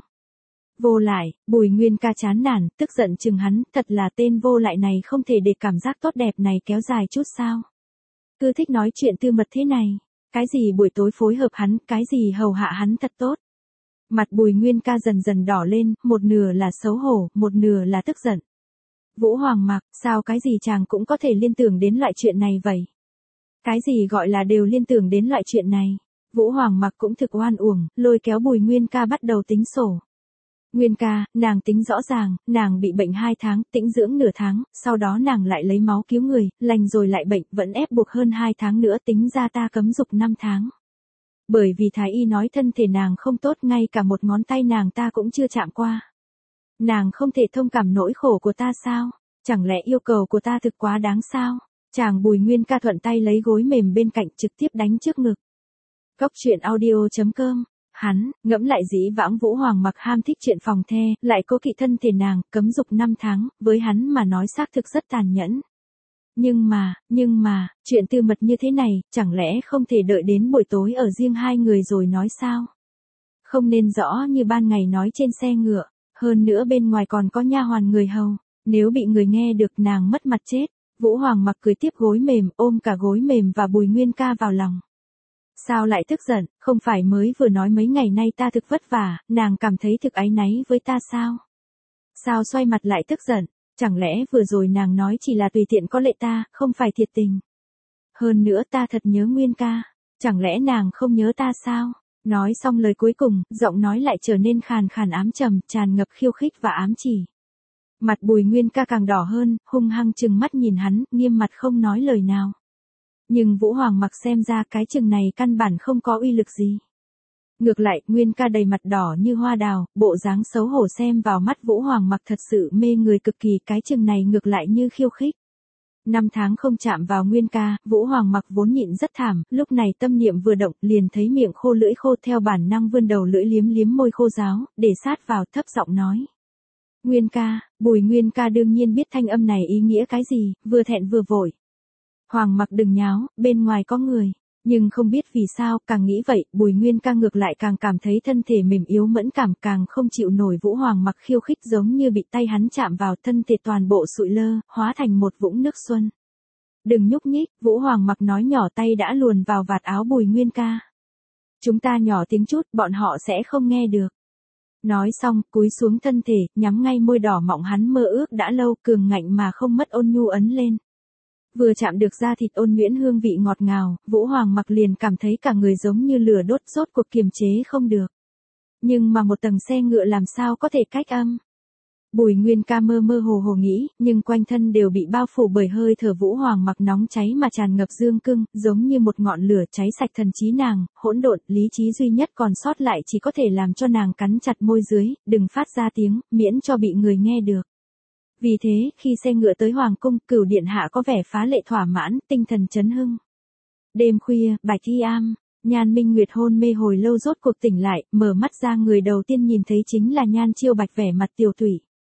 Vô lại, Bùi Nguyên Ca chán nản, tức giận chừng hắn, thật là tên vô lại này không thể để cảm giác tốt đẹp này kéo dài chút sao. Cứ thích nói chuyện tư mật thế này, cái gì buổi tối phối hợp hắn, cái gì hầu hạ hắn thật tốt. Mặt Bùi Nguyên Ca dần dần đỏ lên, một nửa là xấu hổ, một nửa là tức giận. Vũ Hoàng Mặc, sao cái gì chàng cũng có thể liên tưởng đến loại chuyện này vậy? Cái gì gọi là đều liên tưởng đến loại chuyện này? Vũ Hoàng Mặc cũng thực oan uổng, lôi kéo Bùi Nguyên Ca bắt đầu tính sổ. Nguyên Ca, nàng tính rõ ràng, nàng bị bệnh 2 tháng, tĩnh dưỡng nửa tháng, sau đó nàng lại lấy máu cứu người, lành rồi lại bệnh, vẫn ép buộc hơn 2 tháng nữa, tính ra ta cấm dục 5 tháng. Bởi vì thái y nói thân thể nàng không tốt, ngay cả một ngón tay nàng ta cũng chưa chạm qua. Nàng không thể thông cảm nỗi khổ của ta sao? Chẳng lẽ yêu cầu của ta thực quá đáng sao? Chàng Bùi Nguyên Ca thuận tay lấy gối mềm bên cạnh trực tiếp đánh trước ngực. Cốc truyện audio.com. Hắn, ngẫm lại dĩ vãng Vũ Hoàng Mặc ham thích chuyện phòng the, lại cố kỵ thân thể nàng, cấm dục 5 tháng, với hắn mà nói xác thực rất tàn nhẫn. Nhưng mà, chuyện tư mật như thế này, chẳng lẽ không thể đợi đến buổi tối ở riêng hai người rồi nói sao? Không nên rõ như ban ngày nói trên xe ngựa, hơn nữa bên ngoài còn có nha hoàn người hầu, nếu bị người nghe được nàng mất mặt chết. Vũ Hoàng Mặc cười tiếp gối mềm, ôm cả gối mềm và Bùi Nguyên Ca vào lòng. Sao lại tức giận, không phải mới vừa nói mấy ngày nay ta thực vất vả, nàng cảm thấy thực áy náy với ta sao? Sao xoay mặt lại tức giận, chẳng lẽ vừa rồi nàng nói chỉ là tùy tiện có lệ ta, không phải thiệt tình? Hơn nữa ta thật nhớ Nguyên Ca, chẳng lẽ nàng không nhớ ta sao? Nói xong lời cuối cùng, giọng nói lại trở nên khàn khàn ám trầm, tràn ngập khiêu khích và ám chỉ. Mặt Bùi Nguyên Ca càng đỏ hơn, hung hăng trừng mắt nhìn hắn, nghiêm mặt không nói lời nào. Nhưng Vũ Hoàng Mặc xem ra cái chừng này căn bản không có uy lực gì. Ngược lại, Nguyên Ca đầy mặt đỏ như hoa đào, bộ dáng xấu hổ xem vào mắt Vũ Hoàng Mặc thật sự mê người cực kỳ, cái chừng này ngược lại như khiêu khích. 5 tháng không chạm vào Nguyên Ca, Vũ Hoàng Mặc vốn nhịn rất thảm, lúc này tâm niệm vừa động, liền thấy miệng khô lưỡi khô, theo bản năng vươn đầu lưỡi liếm liếm môi khô ráo, để sát vào, thấp giọng nói. Nguyên Ca, Bùi Nguyên Ca đương nhiên biết thanh âm này ý nghĩa cái gì, vừa thẹn vừa vội. Hoàng Mặc đừng nháo, bên ngoài có người. Nhưng không biết vì sao, càng nghĩ vậy, Bùi Nguyên Ca ngược lại càng cảm thấy thân thể mềm yếu mẫn cảm, càng không chịu nổi Vũ Hoàng Mặc khiêu khích, giống như bị tay hắn chạm vào, thân thể toàn bộ sụi lơ, hóa thành một vũng nước xuân. Đừng nhúc nhích, Vũ Hoàng Mặc nói nhỏ, tay đã luồn vào vạt áo Bùi Nguyên Ca. Chúng ta nhỏ tiếng chút, bọn họ sẽ không nghe được. Nói xong, cúi xuống thân thể, nhắm ngay môi đỏ mọng hắn mơ ước đã lâu, cường ngạnh mà không mất ôn nhu ấn lên. Vừa chạm được da thịt ôn nhuyễn hương vị ngọt ngào, Vũ Hoàng Mặc liền cảm thấy cả người giống như lửa đốt, rốt cuộc kiềm chế không được. Nhưng mà một tầng xe ngựa làm sao có thể cách âm. Bùi Nguyên Ca mơ mơ hồ hồ nghĩ, nhưng quanh thân đều bị bao phủ bởi hơi thở Vũ Hoàng Mặc nóng cháy mà tràn ngập dương cưng, giống như một ngọn lửa cháy sạch thần trí nàng, hỗn độn, lý trí duy nhất còn sót lại chỉ có thể làm cho nàng cắn chặt môi dưới, đừng phát ra tiếng, miễn cho bị người nghe được. Vì thế, khi xe ngựa tới Hoàng cung, Cửu điện hạ có vẻ phá lệ thỏa mãn, tinh thần chấn hưng. Đêm khuya, Bạch Y Am, Nhan Minh Nguyệt hôn mê hồi lâu rốt cuộc tỉnh lại, mở mắt ra người đầu tiên nhìn thấy chính là Nhan Chiêu Bạch vẻ mặt tiều tụy.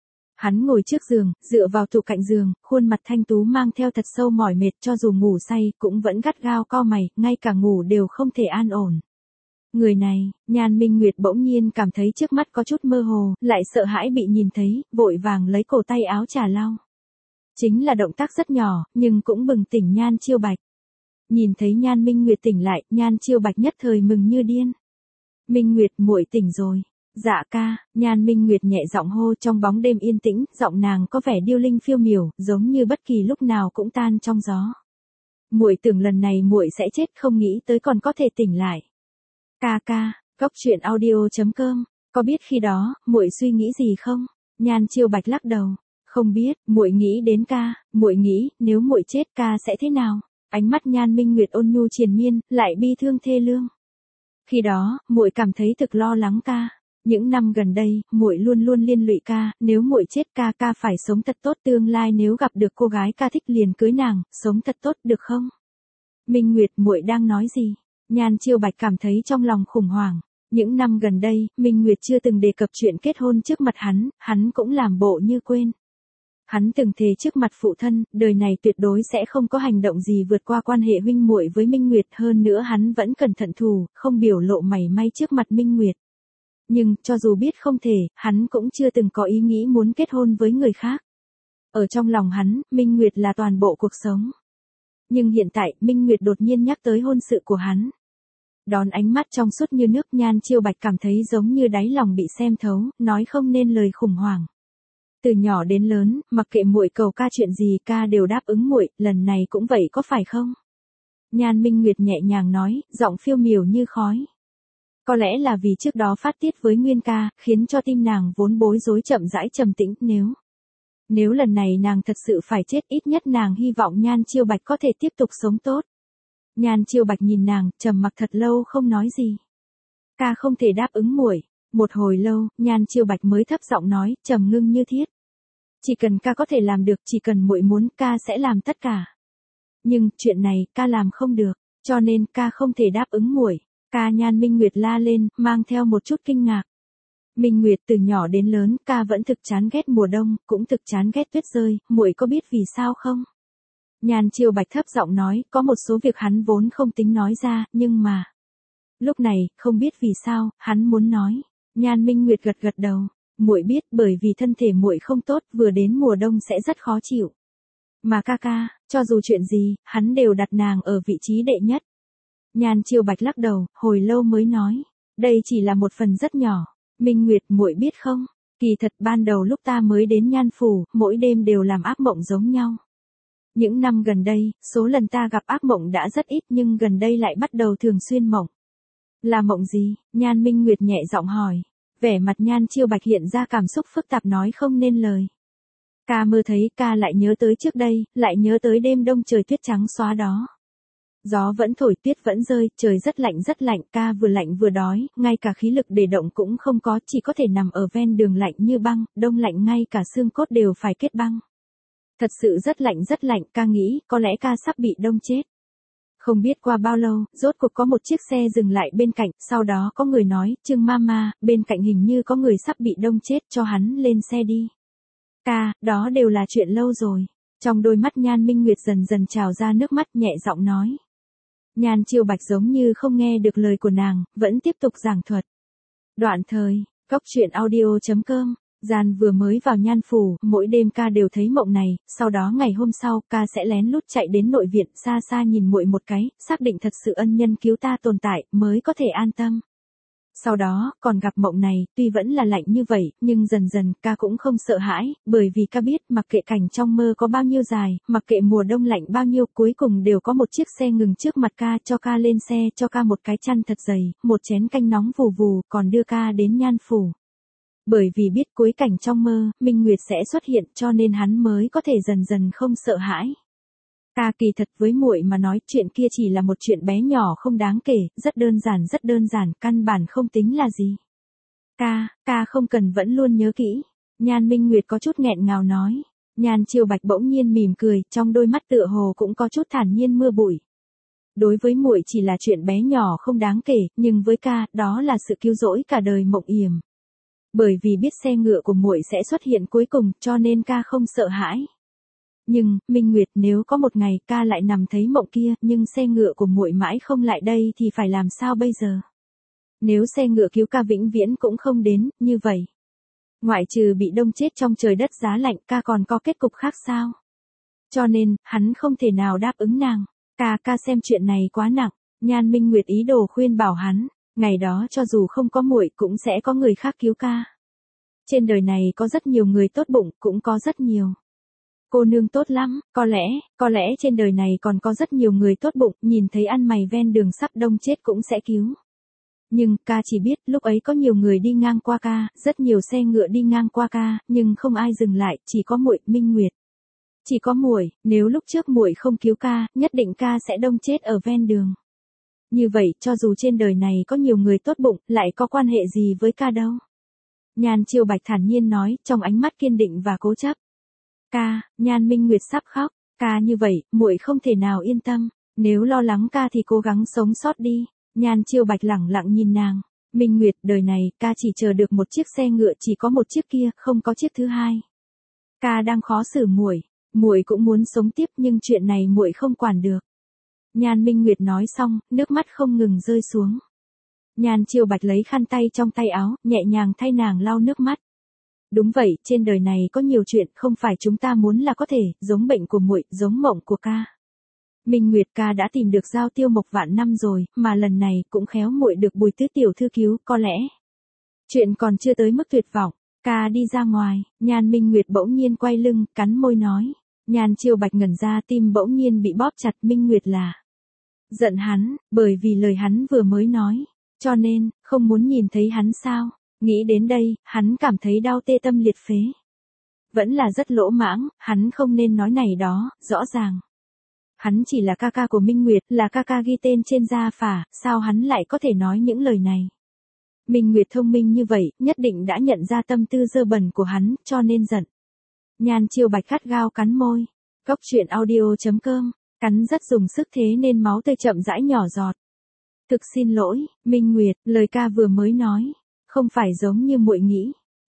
Hắn ngồi trước giường, dựa vào tủ cạnh giường, khuôn mặt thanh tú mang theo thật sâu mỏi mệt, cho dù ngủ say, cũng vẫn gắt gao cau mày, ngay cả ngủ đều không thể an ổn. Người này, Nhan Minh Nguyệt bỗng nhiên cảm thấy trước mắt có chút mơ hồ, lại sợ hãi bị nhìn thấy, vội vàng lấy cổ tay áo trà lau. Chính là động tác rất nhỏ, nhưng cũng bừng tỉnh Nhan Chiêu Bạch. Nhìn thấy Nhan Minh Nguyệt tỉnh lại, Nhan Chiêu Bạch nhất thời mừng như điên. Minh Nguyệt, muội tỉnh rồi. Dạ ca, Nhan Minh Nguyệt nhẹ giọng hô, trong bóng đêm yên tĩnh, giọng nàng có vẻ điêu linh phiêu miểu, giống như bất kỳ lúc nào cũng tan trong gió. Muội tưởng lần này muội sẽ chết, không nghĩ tới còn có thể tỉnh lại. Ca ca, Cốc Truyện Audio.com, có biết khi đó muội suy nghĩ gì không? Nhan Chiêu Bạch lắc đầu, không biết, muội nghĩ đến ca, muội nghĩ nếu muội chết ca sẽ thế nào? Ánh mắt Nhan Minh Nguyệt ôn nhu triền miên, lại bi thương thê lương. Khi đó, muội cảm thấy thực lo lắng ca. Những năm gần đây, muội luôn luôn liên lụy ca, nếu muội chết ca phải sống thật tốt, tương lai nếu gặp được cô gái ca thích liền cưới nàng, sống thật tốt được không? Minh Nguyệt, muội đang nói gì? Nhan Chiêu Bạch cảm thấy trong lòng khủng hoảng. Những năm gần đây, Minh Nguyệt chưa từng đề cập chuyện kết hôn trước mặt hắn cũng làm bộ như quên. Hắn từng thề trước mặt phụ thân, đời này tuyệt đối sẽ không có hành động gì vượt qua quan hệ huynh muội với Minh Nguyệt, hơn nữa hắn vẫn cẩn thận thù, không biểu lộ mảy may trước mặt Minh Nguyệt. Nhưng, cho dù biết không thể, hắn cũng chưa từng có ý nghĩ muốn kết hôn với người khác. Ở trong lòng hắn, Minh Nguyệt là toàn bộ cuộc sống. Nhưng hiện tại, Minh Nguyệt đột nhiên nhắc tới hôn sự của hắn. Đón ánh mắt trong suốt như nước, Nhan Chiêu Bạch cảm thấy giống như đáy lòng bị xem thấu, nói không nên lời khủng hoảng. Từ nhỏ đến lớn, mặc kệ muội cầu ca chuyện gì ca đều đáp ứng muội, lần này cũng vậy có phải không? Nhan Minh Nguyệt nhẹ nhàng nói, giọng phiêu miểu như khói. Có lẽ là vì trước đó phát tiết với Nguyên ca, khiến cho tim nàng vốn bối rối chậm rãi trầm tĩnh, nếu lần này nàng thật sự phải chết, ít nhất nàng hy vọng Nhan Chiêu Bạch có thể tiếp tục sống tốt. Nhan Chiêu Bạch nhìn nàng, trầm mặc thật lâu không nói gì. Ca không thể đáp ứng muội. Một hồi lâu, Nhan Chiêu Bạch mới thấp giọng nói, trầm ngưng như thiết. Chỉ cần ca có thể làm được, chỉ cần muội muốn, ca sẽ làm tất cả. Nhưng, chuyện này, ca làm không được, cho nên ca không thể đáp ứng muội. Ca, Nhan Minh Nguyệt la lên, mang theo một chút kinh ngạc. Minh Nguyệt, từ nhỏ đến lớn, ca vẫn thực chán ghét mùa đông, cũng thực chán ghét tuyết rơi, muội có biết vì sao không? Nhan Chiêu Bạch thấp giọng nói, có một số việc hắn vốn không tính nói ra, nhưng mà... Lúc này, không biết vì sao, hắn muốn nói. Nhan Minh Nguyệt gật gật đầu, muội biết, bởi vì thân thể muội không tốt, vừa đến mùa đông sẽ rất khó chịu. Mà ca, cho dù chuyện gì, hắn đều đặt nàng ở vị trí đệ nhất. Nhan Chiêu Bạch lắc đầu, hồi lâu mới nói, đây chỉ là một phần rất nhỏ. Minh Nguyệt, muội biết không, kỳ thật ban đầu lúc ta mới đến Nhan phủ, mỗi đêm đều làm ác mộng giống nhau. Những năm gần đây, số lần ta gặp ác mộng đã rất ít, nhưng gần đây lại bắt đầu thường xuyên mộng. Là mộng gì? Nhan Minh Nguyệt nhẹ giọng hỏi. Vẻ mặt Nhan Chiêu Bạch hiện ra cảm xúc phức tạp nói không nên lời. Ca mơ thấy, ca lại nhớ tới trước đây, lại nhớ tới đêm đông trời tuyết trắng xóa đó. Gió vẫn thổi, tuyết vẫn rơi, trời rất lạnh, ca vừa lạnh vừa đói, ngay cả khí lực để động cũng không có, chỉ có thể nằm ở ven đường lạnh như băng, đông lạnh ngay cả xương cốt đều phải kết băng. Thật sự rất lạnh, ca nghĩ, có lẽ ca sắp bị đông chết. Không biết qua bao lâu, rốt cuộc có một chiếc xe dừng lại bên cạnh, sau đó có người nói, Trương Mama, bên cạnh hình như có người sắp bị đông chết, cho hắn lên xe đi. Ca, đó đều là chuyện lâu rồi. Trong đôi mắt Nhan Minh Nguyệt dần dần trào ra nước mắt, nhẹ giọng nói. Nhan Chiêu Bạch giống như không nghe được lời của nàng, vẫn tiếp tục giảng thuật. Đoạn thời, Cốc Truyện Audio.com. Gian vừa mới vào Nhan phủ, mỗi đêm ca đều thấy mộng này, sau đó ngày hôm sau, ca sẽ lén lút chạy đến nội viện, xa xa nhìn muội một cái, xác định thật sự ân nhân cứu ta tồn tại, mới có thể an tâm. Sau đó, còn gặp mộng này, tuy vẫn là lạnh như vậy, nhưng dần dần, ca cũng không sợ hãi, bởi vì ca biết, mặc kệ cảnh trong mơ có bao nhiêu dài, mặc kệ mùa đông lạnh bao nhiêu, cuối cùng đều có một chiếc xe ngừng trước mặt ca, cho ca lên xe, cho ca một cái chăn thật dày, một chén canh nóng vù vù, còn đưa ca đến Nhan phủ. Bởi vì biết cuối cảnh trong mơ, Minh Nguyệt sẽ xuất hiện, cho nên hắn mới có thể dần dần không sợ hãi. Ca kỳ thật với muội mà nói, chuyện kia chỉ là một chuyện bé nhỏ không đáng kể, rất đơn giản, căn bản không tính là gì. Ca không cần vẫn luôn nhớ kỹ. Nhan Minh Nguyệt có chút nghẹn ngào nói. Nhan Chiêu Bạch bỗng nhiên mỉm cười, trong đôi mắt tựa hồ cũng có chút thản nhiên mưa bụi. Đối với muội chỉ là chuyện bé nhỏ không đáng kể, nhưng với ca, đó là sự cứu rỗi cả đời mộng yểm. Bởi vì biết xe ngựa của muội sẽ xuất hiện cuối cùng, cho nên ca không sợ hãi. Nhưng, Minh Nguyệt, nếu có một ngày ca lại nằm thấy mộng kia, nhưng xe ngựa của muội mãi không lại đây thì phải làm sao bây giờ? Nếu xe ngựa cứu ca vĩnh viễn cũng không đến, như vậy. Ngoại trừ bị đông chết trong trời đất giá lạnh, ca còn có kết cục khác sao? Cho nên, hắn không thể nào đáp ứng nàng. Ca xem chuyện này quá nặng. Nhan Minh Nguyệt ý đồ khuyên bảo hắn, ngày đó cho dù không có muội cũng sẽ có người khác cứu ca. Trên đời này có rất nhiều người tốt bụng, cũng có rất nhiều cô nương tốt lắm, có lẽ trên đời này còn có rất nhiều người tốt bụng, nhìn thấy ăn mày ven đường sắp đông chết cũng sẽ cứu. Nhưng, ca chỉ biết, lúc ấy có nhiều người đi ngang qua ca, rất nhiều xe ngựa đi ngang qua ca, nhưng không ai dừng lại, chỉ có muội, Minh Nguyệt. Chỉ có muội, nếu lúc trước muội không cứu ca, nhất định ca sẽ đông chết ở ven đường. Như vậy, cho dù trên đời này có nhiều người tốt bụng, lại có quan hệ gì với ca đâu. Nhan Chiêu Bạch thản nhiên nói, trong ánh mắt kiên định và cố chấp. Nhan Minh Nguyệt sắp khóc, ca như vậy, muội không thể nào yên tâm, nếu lo lắng ca thì cố gắng sống sót đi. Nhan Chiêu Bạch lẳng lặng nhìn nàng, Minh Nguyệt, đời này, ca chỉ chờ được một chiếc xe ngựa, chỉ có một chiếc kia, không có chiếc thứ hai. Ca đang khó xử muội cũng muốn sống tiếp nhưng chuyện này muội không quản được. Nhan Minh Nguyệt nói xong, nước mắt không ngừng rơi xuống. Nhan Chiêu Bạch lấy khăn tay trong tay áo, nhẹ nhàng thay nàng lau nước mắt. Đúng vậy, trên đời này có nhiều chuyện không phải chúng ta muốn là có thể, giống bệnh của muội, giống mộng của ca. Minh Nguyệt, ca đã tìm được Giao Tiêu Mộc vạn năm rồi, mà lần này cũng khéo muội được Bùi Tứ tiểu thư cứu, có lẽ chuyện còn chưa tới mức tuyệt vọng. Ca đi ra ngoài, Nhan Minh Nguyệt bỗng nhiên quay lưng, cắn môi nói. Nhan Chiêu Bạch ngẩn ra, tim bỗng nhiên bị bóp chặt. Minh Nguyệt là giận hắn, bởi vì lời hắn vừa mới nói, cho nên, không muốn nhìn thấy hắn sao? Nghĩ đến đây, hắn cảm thấy đau tê tâm liệt phế. Vẫn là rất lỗ mãng, hắn không nên nói này đó, rõ ràng. Hắn chỉ là ca ca của Minh Nguyệt, là ca ca ghi tên trên gia phả, sao hắn lại có thể nói những lời này? Minh Nguyệt thông minh như vậy, nhất định đã nhận ra tâm tư dơ bẩn của hắn, cho nên giận. Nhan Chiêu Bạch gắt gao cắn môi. Cốc truyện audio.com, cắn rất dùng sức thế nên máu tươi chậm rãi nhỏ giọt. Thực xin lỗi, Minh Nguyệt, lời ca vừa mới nói, không phải giống như muội nghĩ.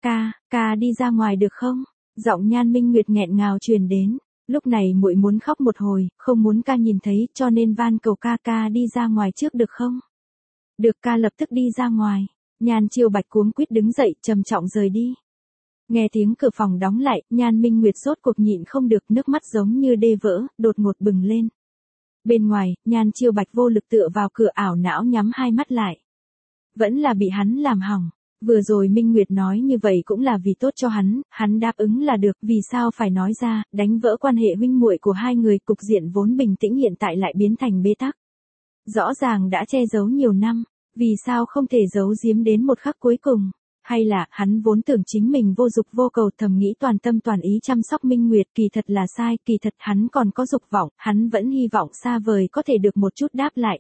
Ca đi ra ngoài được không? Giọng Nhan Minh Nguyệt nghẹn ngào truyền đến. Lúc này muội muốn khóc một hồi, không muốn ca nhìn thấy, cho nên van cầu ca đi ra ngoài trước được không? Được, ca lập tức đi ra ngoài. Nhan Chiêu Bạch cuống quýt đứng dậy, trầm trọng rời đi. Nghe tiếng cửa phòng đóng lại, Nhan Minh Nguyệt rốt cuộc nhịn không được, nước mắt giống như đê vỡ, đột ngột bừng lên. Bên ngoài, Nhan Chiêu Bạch vô lực tựa vào cửa, ảo não nhắm hai mắt lại. Vẫn là bị hắn làm hỏng. Vừa rồi Minh Nguyệt nói như vậy cũng là vì tốt cho hắn đáp ứng là được, vì sao phải nói ra, đánh vỡ quan hệ huynh muội của hai người, cục diện vốn bình tĩnh hiện tại lại biến thành bế tắc. Rõ ràng đã che giấu nhiều năm, vì sao không thể giấu giếm đến một khắc cuối cùng? Hay là, hắn vốn tưởng chính mình vô dục vô cầu, thầm nghĩ toàn tâm toàn ý chăm sóc Minh Nguyệt, kỳ thật là sai, kỳ thật hắn còn có dục vọng, hắn vẫn hy vọng xa vời có thể được một chút đáp lại,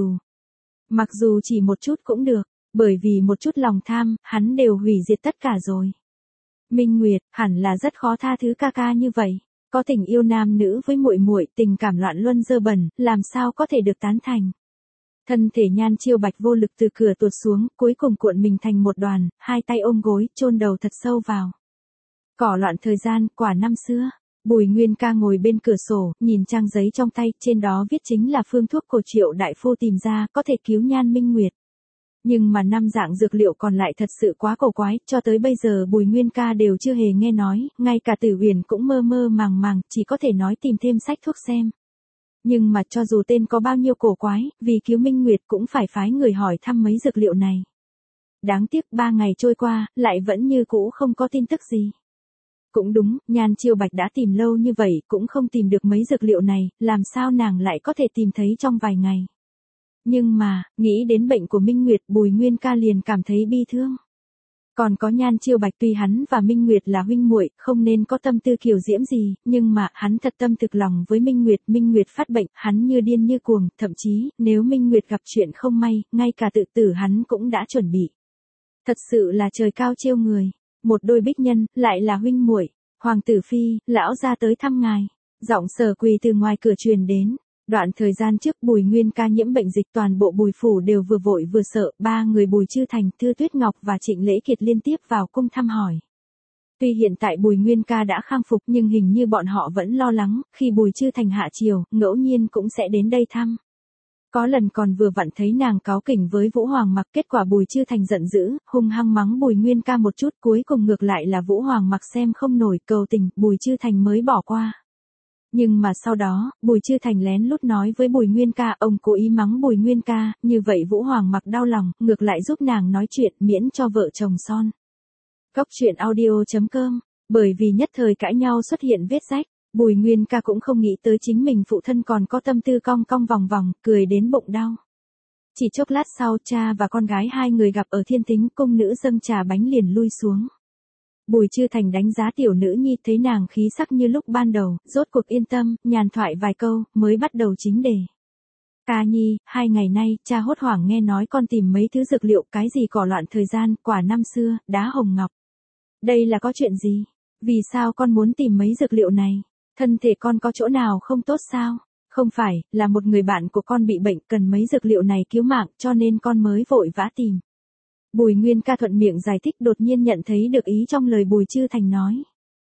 mặc dù chỉ một chút cũng được, bởi vì một chút lòng tham, hắn đều hủy diệt tất cả rồi. Minh Nguyệt, hẳn là rất khó tha thứ ca như vậy, có tình yêu nam nữ với muội, tình cảm loạn luân dơ bẩn, làm sao có thể được tán thành. Thân thể Nhan Chiêu Bạch vô lực từ cửa tuột xuống, cuối cùng cuộn mình thành một đoàn, hai tay ôm gối, chôn đầu thật sâu vào. Cỏ loạn thời gian, quả năm xưa. Bùi Nguyên Ca ngồi bên cửa sổ, nhìn trang giấy trong tay, trên đó viết chính là phương thuốc của Triệu đại phu tìm ra, có thể cứu Nhan Minh Nguyệt. Nhưng mà năm dạng dược liệu còn lại thật sự quá cổ quái, cho tới bây giờ Bùi Nguyên Ca đều chưa hề nghe nói, ngay cả Tử Huyền cũng mơ mơ màng màng, chỉ có thể nói tìm thêm sách thuốc xem. Nhưng mà cho dù tên có bao nhiêu cổ quái, vì cứu Minh Nguyệt cũng phải phái người hỏi thăm mấy dược liệu này. đáng tiếc 3 ngày trôi qua, lại vẫn như cũ không có tin tức gì. Cũng đúng, Nhan Chiêu Bạch đã tìm lâu như vậy cũng không tìm được mấy dược liệu này, làm sao nàng lại có thể tìm thấy trong vài ngày. Nhưng mà, nghĩ đến bệnh của Minh Nguyệt, Bùi Nguyên Ca liền cảm thấy bi thương. Còn có Nhan Chiêu Bạch, tuy hắn và Minh Nguyệt là huynh muội, không nên có tâm tư kiều diễm gì, nhưng mà hắn thật tâm thực lòng với Minh Nguyệt phát bệnh, hắn như điên như cuồng, thậm chí, nếu Minh Nguyệt gặp chuyện không may, ngay cả tự tử hắn cũng đã chuẩn bị. Thật sự là trời cao trêu người, một đôi bích nhân, lại là huynh muội. Hoàng tử phi, lão gia tới thăm ngài. Giọng Sở Quỳ từ ngoài cửa truyền đến. Đoạn thời gian trước Bùi Nguyên Ca nhiễm bệnh dịch, toàn bộ Bùi phủ đều vừa vội vừa sợ, 3 người Bùi Chư Thành, Thư Tuyết Ngọc và Trịnh Lễ Kiệt liên tiếp vào cung thăm hỏi. Tuy hiện tại Bùi Nguyên Ca đã khang phục nhưng hình như bọn họ vẫn lo lắng, khi Bùi Chư Thành hạ triều, ngẫu nhiên cũng sẽ đến đây thăm. Có lần còn vừa vặn thấy nàng cáu kỉnh với Vũ Hoàng Mặc, kết quả Bùi Chư Thành giận dữ, hung hăng mắng Bùi Nguyên Ca một chút, cuối cùng ngược lại là Vũ Hoàng Mặc xem không nổi, cầu tình, Bùi Chư Thành mới bỏ qua. Nhưng mà sau đó, Bùi Chư Thành lén lút nói với Bùi Nguyên Ca, ông cố ý mắng Bùi Nguyên Ca, như vậy Vũ Hoàng Mặc đau lòng, ngược lại giúp nàng nói chuyện, miễn cho vợ chồng son. Góc truyện audio.com, bởi vì nhất thời cãi nhau xuất hiện vết rách, Bùi Nguyên Ca cũng không nghĩ tới chính mình phụ thân còn có tâm tư cong cong vòng vòng, cười đến bụng đau. Chỉ chốc lát sau, cha và con gái hai người gặp ở Thiên Tính, cung nữ dâng trà bánh liền lui xuống. Bùi Chư Thành đánh giá tiểu nữ nhi, thấy nàng khí sắc như lúc ban đầu, rốt cuộc yên tâm, nhàn thoại vài câu, mới bắt đầu chính đề. Ca nhi, 2 ngày nay, cha hốt hoảng nghe nói con tìm mấy thứ dược liệu, cái gì cỏ loạn thời gian, quả năm xưa, đá hồng ngọc. Đây là có chuyện gì? Vì sao con muốn tìm mấy dược liệu này? Thân thể con có chỗ nào không tốt sao? Không phải, là một người bạn của con bị bệnh, cần mấy dược liệu này cứu mạng, cho nên con mới vội vã tìm. Bùi Nguyên Ca thuận miệng giải thích, đột nhiên nhận thấy được ý trong lời Bùi Chư Thành nói.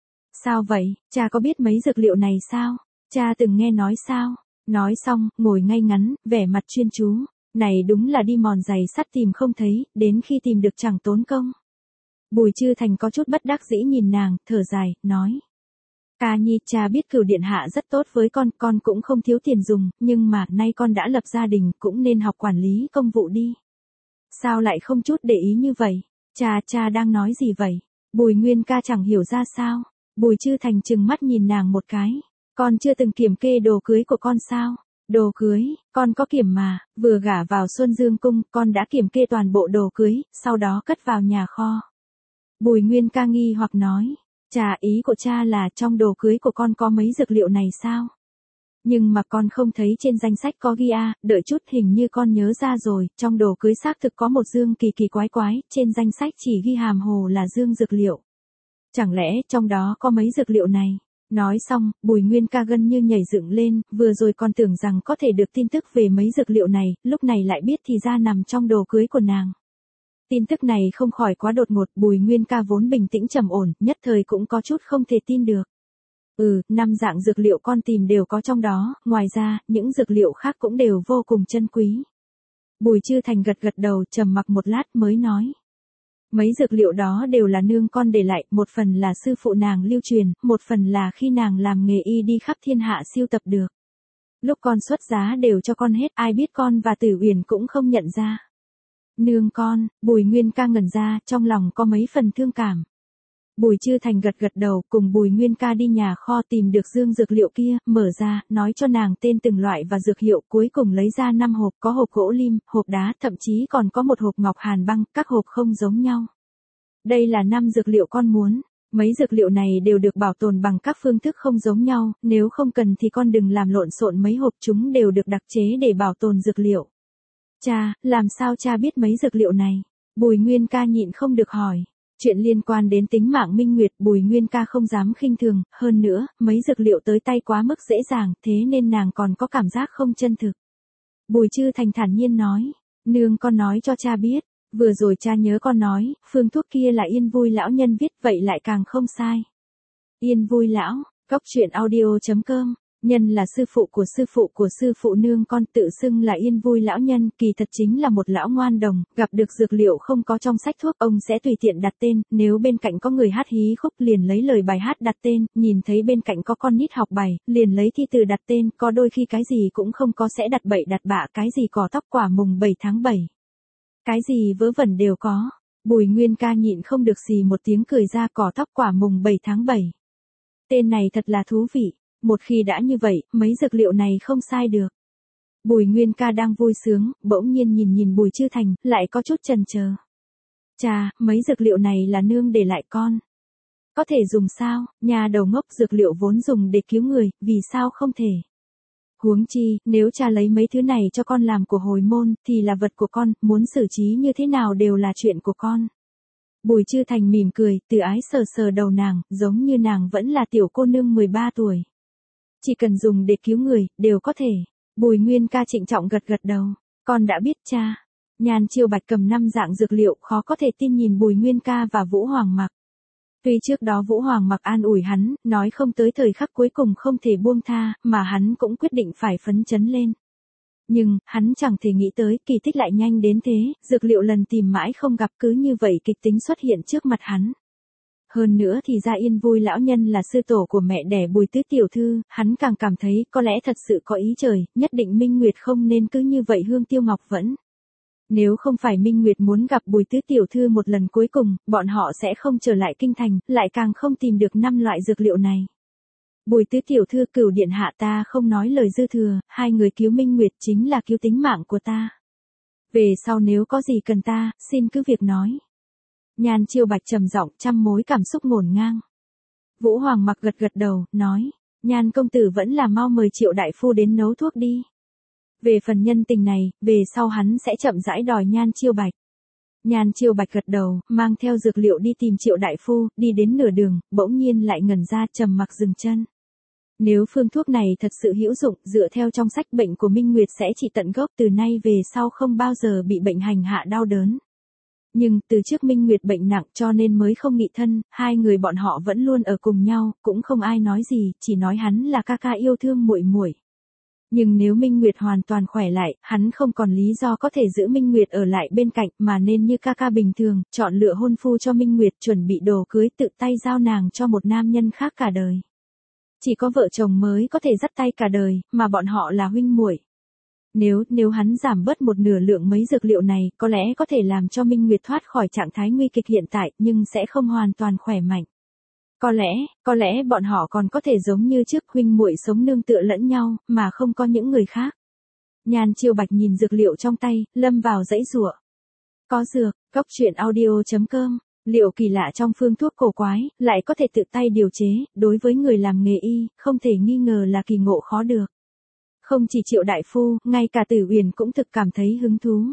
Sao vậy, cha có biết mấy dược liệu này sao? Cha từng nghe nói sao? Nói xong, ngồi ngay ngắn, vẻ mặt chuyên chú. Này đúng là đi mòn giày sắt tìm không thấy, đến khi tìm được chẳng tốn công. Bùi Chư Thành có chút bất đắc dĩ nhìn nàng, thở dài, nói. Ca nhi, cha biết Cửu điện hạ rất tốt với con cũng không thiếu tiền dùng, nhưng mà nay con đã lập gia đình, cũng nên học quản lý công vụ đi. Sao lại không chút để ý như vậy? Cha đang nói gì vậy? Bùi Nguyên Ca chẳng hiểu ra sao. Bùi Chư Thành trừng mắt nhìn nàng một cái. Con chưa từng kiểm kê đồ cưới của con sao? Đồ cưới, con có kiểm mà, vừa gả vào Xuân Dương Cung, con đã kiểm kê toàn bộ đồ cưới, sau đó cất vào nhà kho. Bùi Nguyên Ca nghi hoặc nói. Ý của cha là trong đồ cưới của con có mấy dược liệu này sao? Nhưng mà con không thấy trên danh sách có ghi à, đợi chút, hình như con nhớ ra rồi, trong đồ cưới xác thực có một dương kỳ kỳ quái quái, trên danh sách chỉ ghi hàm hồ là dương dược liệu. Chẳng lẽ trong đó có mấy dược liệu này? Nói xong, Bùi Nguyên Ca gân như nhảy dựng lên, vừa rồi còn tưởng rằng có thể được tin tức về mấy dược liệu này, lúc này lại biết thì ra nằm trong đồ cưới của nàng. Tin tức này không khỏi quá đột ngột, Bùi Nguyên Ca vốn bình tĩnh trầm ổn, nhất thời cũng có chút không thể tin được. 5 dạng dược liệu con tìm đều có trong đó, ngoài ra, những dược liệu khác cũng đều vô cùng chân quý. Bùi Chư Thành gật gật đầu, trầm mặc một lát mới nói. Mấy dược liệu đó đều là nương con để lại, một phần là sư phụ nàng lưu truyền, một phần là khi nàng làm nghề y đi khắp thiên hạ siêu tập được. Lúc con xuất giá đều cho con hết, ai biết con và Tử Uyển cũng không nhận ra. Nương con, Bùi Nguyên Ca ngẩn ra, trong lòng có mấy phần thương cảm. Bùi Chư Thành gật gật đầu, cùng Bùi Nguyên Ca đi nhà kho tìm được dương dược liệu kia, mở ra, nói cho nàng tên từng loại và dược hiệu, cuối cùng lấy ra 5 hộp, có hộp gỗ lim, hộp đá, thậm chí còn có một hộp ngọc hàn băng, các hộp không giống nhau. Đây là 5 dược liệu con muốn. Mấy dược liệu này đều được bảo tồn bằng các phương thức không giống nhau, nếu không cần thì con đừng làm lộn xộn mấy hộp, chúng đều được đặc chế để bảo tồn dược liệu. Làm sao cha biết mấy dược liệu này? Bùi Nguyên Ca nhịn không được hỏi. Chuyện liên quan đến tính mạng Minh Nguyệt, Bùi Nguyên Ca không dám khinh thường, hơn nữa, mấy dược liệu tới tay quá mức dễ dàng, thế nên nàng còn có cảm giác không chân thực. Bùi Chư Thành thản nhiên nói, nương con nói cho cha biết, vừa rồi cha nhớ con nói, phương thuốc kia là Yên Vui lão nhân viết, vậy lại càng không sai. Yên Vui lão, góc truyện audio.com. Nhân là sư phụ sư phụ nương con, tự xưng là Yên Vui lão nhân, kỳ thật chính là một lão ngoan đồng, gặp được dược liệu không có trong sách thuốc, ông sẽ tùy tiện đặt tên, nếu bên cạnh có người hát hí khúc liền lấy lời bài hát đặt tên, nhìn thấy bên cạnh có con nít học bài, liền lấy thi từ đặt tên, có đôi khi cái gì cũng không có sẽ đặt bậy đặt bạ, cái gì cỏ tóc quả mùng 7 tháng 7. Cái gì vớ vẩn đều có. Bùi Nguyên ca nhịn không được xì một tiếng cười ra, cỏ tóc quả mùng 7 tháng 7. Tên này thật là thú vị, một khi đã như vậy, mấy dược liệu này không sai được. Bùi Nguyên ca đang vui sướng, bỗng nhiên nhìn Bùi Chư Thành, lại có chút chần chờ. Chà, mấy dược liệu này là nương để lại con. Có thể dùng sao, nhà đầu ngốc, dược liệu vốn dùng để cứu người, vì sao không thể? Huống chi, nếu cha lấy mấy thứ này cho con làm của hồi môn, thì là vật của con, muốn xử trí như thế nào đều là chuyện của con. Bùi Chư Thành mỉm cười, từ ái sờ sờ đầu nàng, giống như nàng vẫn là tiểu cô nương 13 tuổi. Chỉ cần dùng để cứu người, đều có thể. Bùi Nguyên ca trịnh trọng gật gật đầu. Con đã biết cha. Nhan Chiêu Bạch cầm 5 dạng dược liệu, khó có thể tin nhìn Bùi Nguyên ca và Vũ Hoàng Mặc. Tuy trước đó Vũ Hoàng Mặc an ủi hắn, nói không tới thời khắc cuối cùng không thể buông tha, mà hắn cũng quyết định phải phấn chấn lên. Nhưng, hắn chẳng thể nghĩ tới, kỳ tích lại nhanh đến thế, dược liệu lần tìm mãi không gặp, cứ như vậy kịch tính xuất hiện trước mặt hắn. Hơn nữa thì ra Yên Vui lão nhân là sư tổ của mẹ đẻ Bùi Tứ tiểu thư, hắn càng cảm thấy có lẽ thật sự có ý trời, nhất định Minh Nguyệt không nên cứ như vậy hương tiêu ngọc vẫn. Nếu không phải Minh Nguyệt muốn gặp Bùi Tứ tiểu thư một lần cuối cùng, bọn họ sẽ không trở lại kinh thành, lại càng không tìm được 5 loại dược liệu này. Bùi Tứ tiểu thư, Cửu điện hạ, ta không nói lời dư thừa, hai người cứu Minh Nguyệt chính là cứu tính mạng của ta. Về sau nếu có gì cần ta, xin cứ việc nói. Nhan Chiêu Bạch trầm giọng, trăm mối cảm xúc ngổn ngang. Vũ Hoàng Mặc gật gật đầu, nói, Nhan công tử vẫn là mau mời Triệu đại phu đến nấu thuốc đi. Về phần nhân tình này, về sau hắn sẽ chậm rãi đòi Nhan Chiêu Bạch. Nhan Chiêu Bạch gật đầu, mang theo dược liệu đi tìm Triệu đại phu, đi đến nửa đường, bỗng nhiên lại ngẩn ra, trầm mặc dừng chân. Nếu phương thuốc này thật sự hữu dụng, dựa theo trong sách bệnh của Minh Nguyệt sẽ trị tận gốc, từ nay về sau không bao giờ bị bệnh hành hạ đau đớn. Nhưng, từ trước Minh Nguyệt bệnh nặng cho nên mới không nghị thân, hai người bọn họ vẫn luôn ở cùng nhau, cũng không ai nói gì, chỉ nói hắn là ca ca yêu thương muội muội. Nhưng nếu Minh Nguyệt hoàn toàn khỏe lại, hắn không còn lý do có thể giữ Minh Nguyệt ở lại bên cạnh, mà nên như ca ca bình thường, chọn lựa hôn phu cho Minh Nguyệt, chuẩn bị đồ cưới, tự tay giao nàng cho một nam nhân khác cả đời. Chỉ có vợ chồng mới có thể dắt tay cả đời, mà bọn họ là huynh muội. Nếu hắn giảm bớt một nửa lượng mấy dược liệu này, có lẽ có thể làm cho Minh Nguyệt thoát khỏi trạng thái nguy kịch hiện tại, nhưng sẽ không hoàn toàn khỏe mạnh. Có lẽ bọn họ còn có thể giống như trước, huynh muội sống nương tựa lẫn nhau, mà không có những người khác. Nhan Chiêu Bạch nhìn dược liệu trong tay, lâm vào dãy giụa. Có dược, Cốc Truyện Audio.com. Liệu kỳ lạ trong phương thuốc cổ quái, lại có thể tự tay điều chế, đối với người làm nghề y, không thể nghi ngờ là kỳ ngộ khó được. Không chỉ Triệu đại phu, ngay cả Tử Uyển cũng thực cảm thấy hứng thú.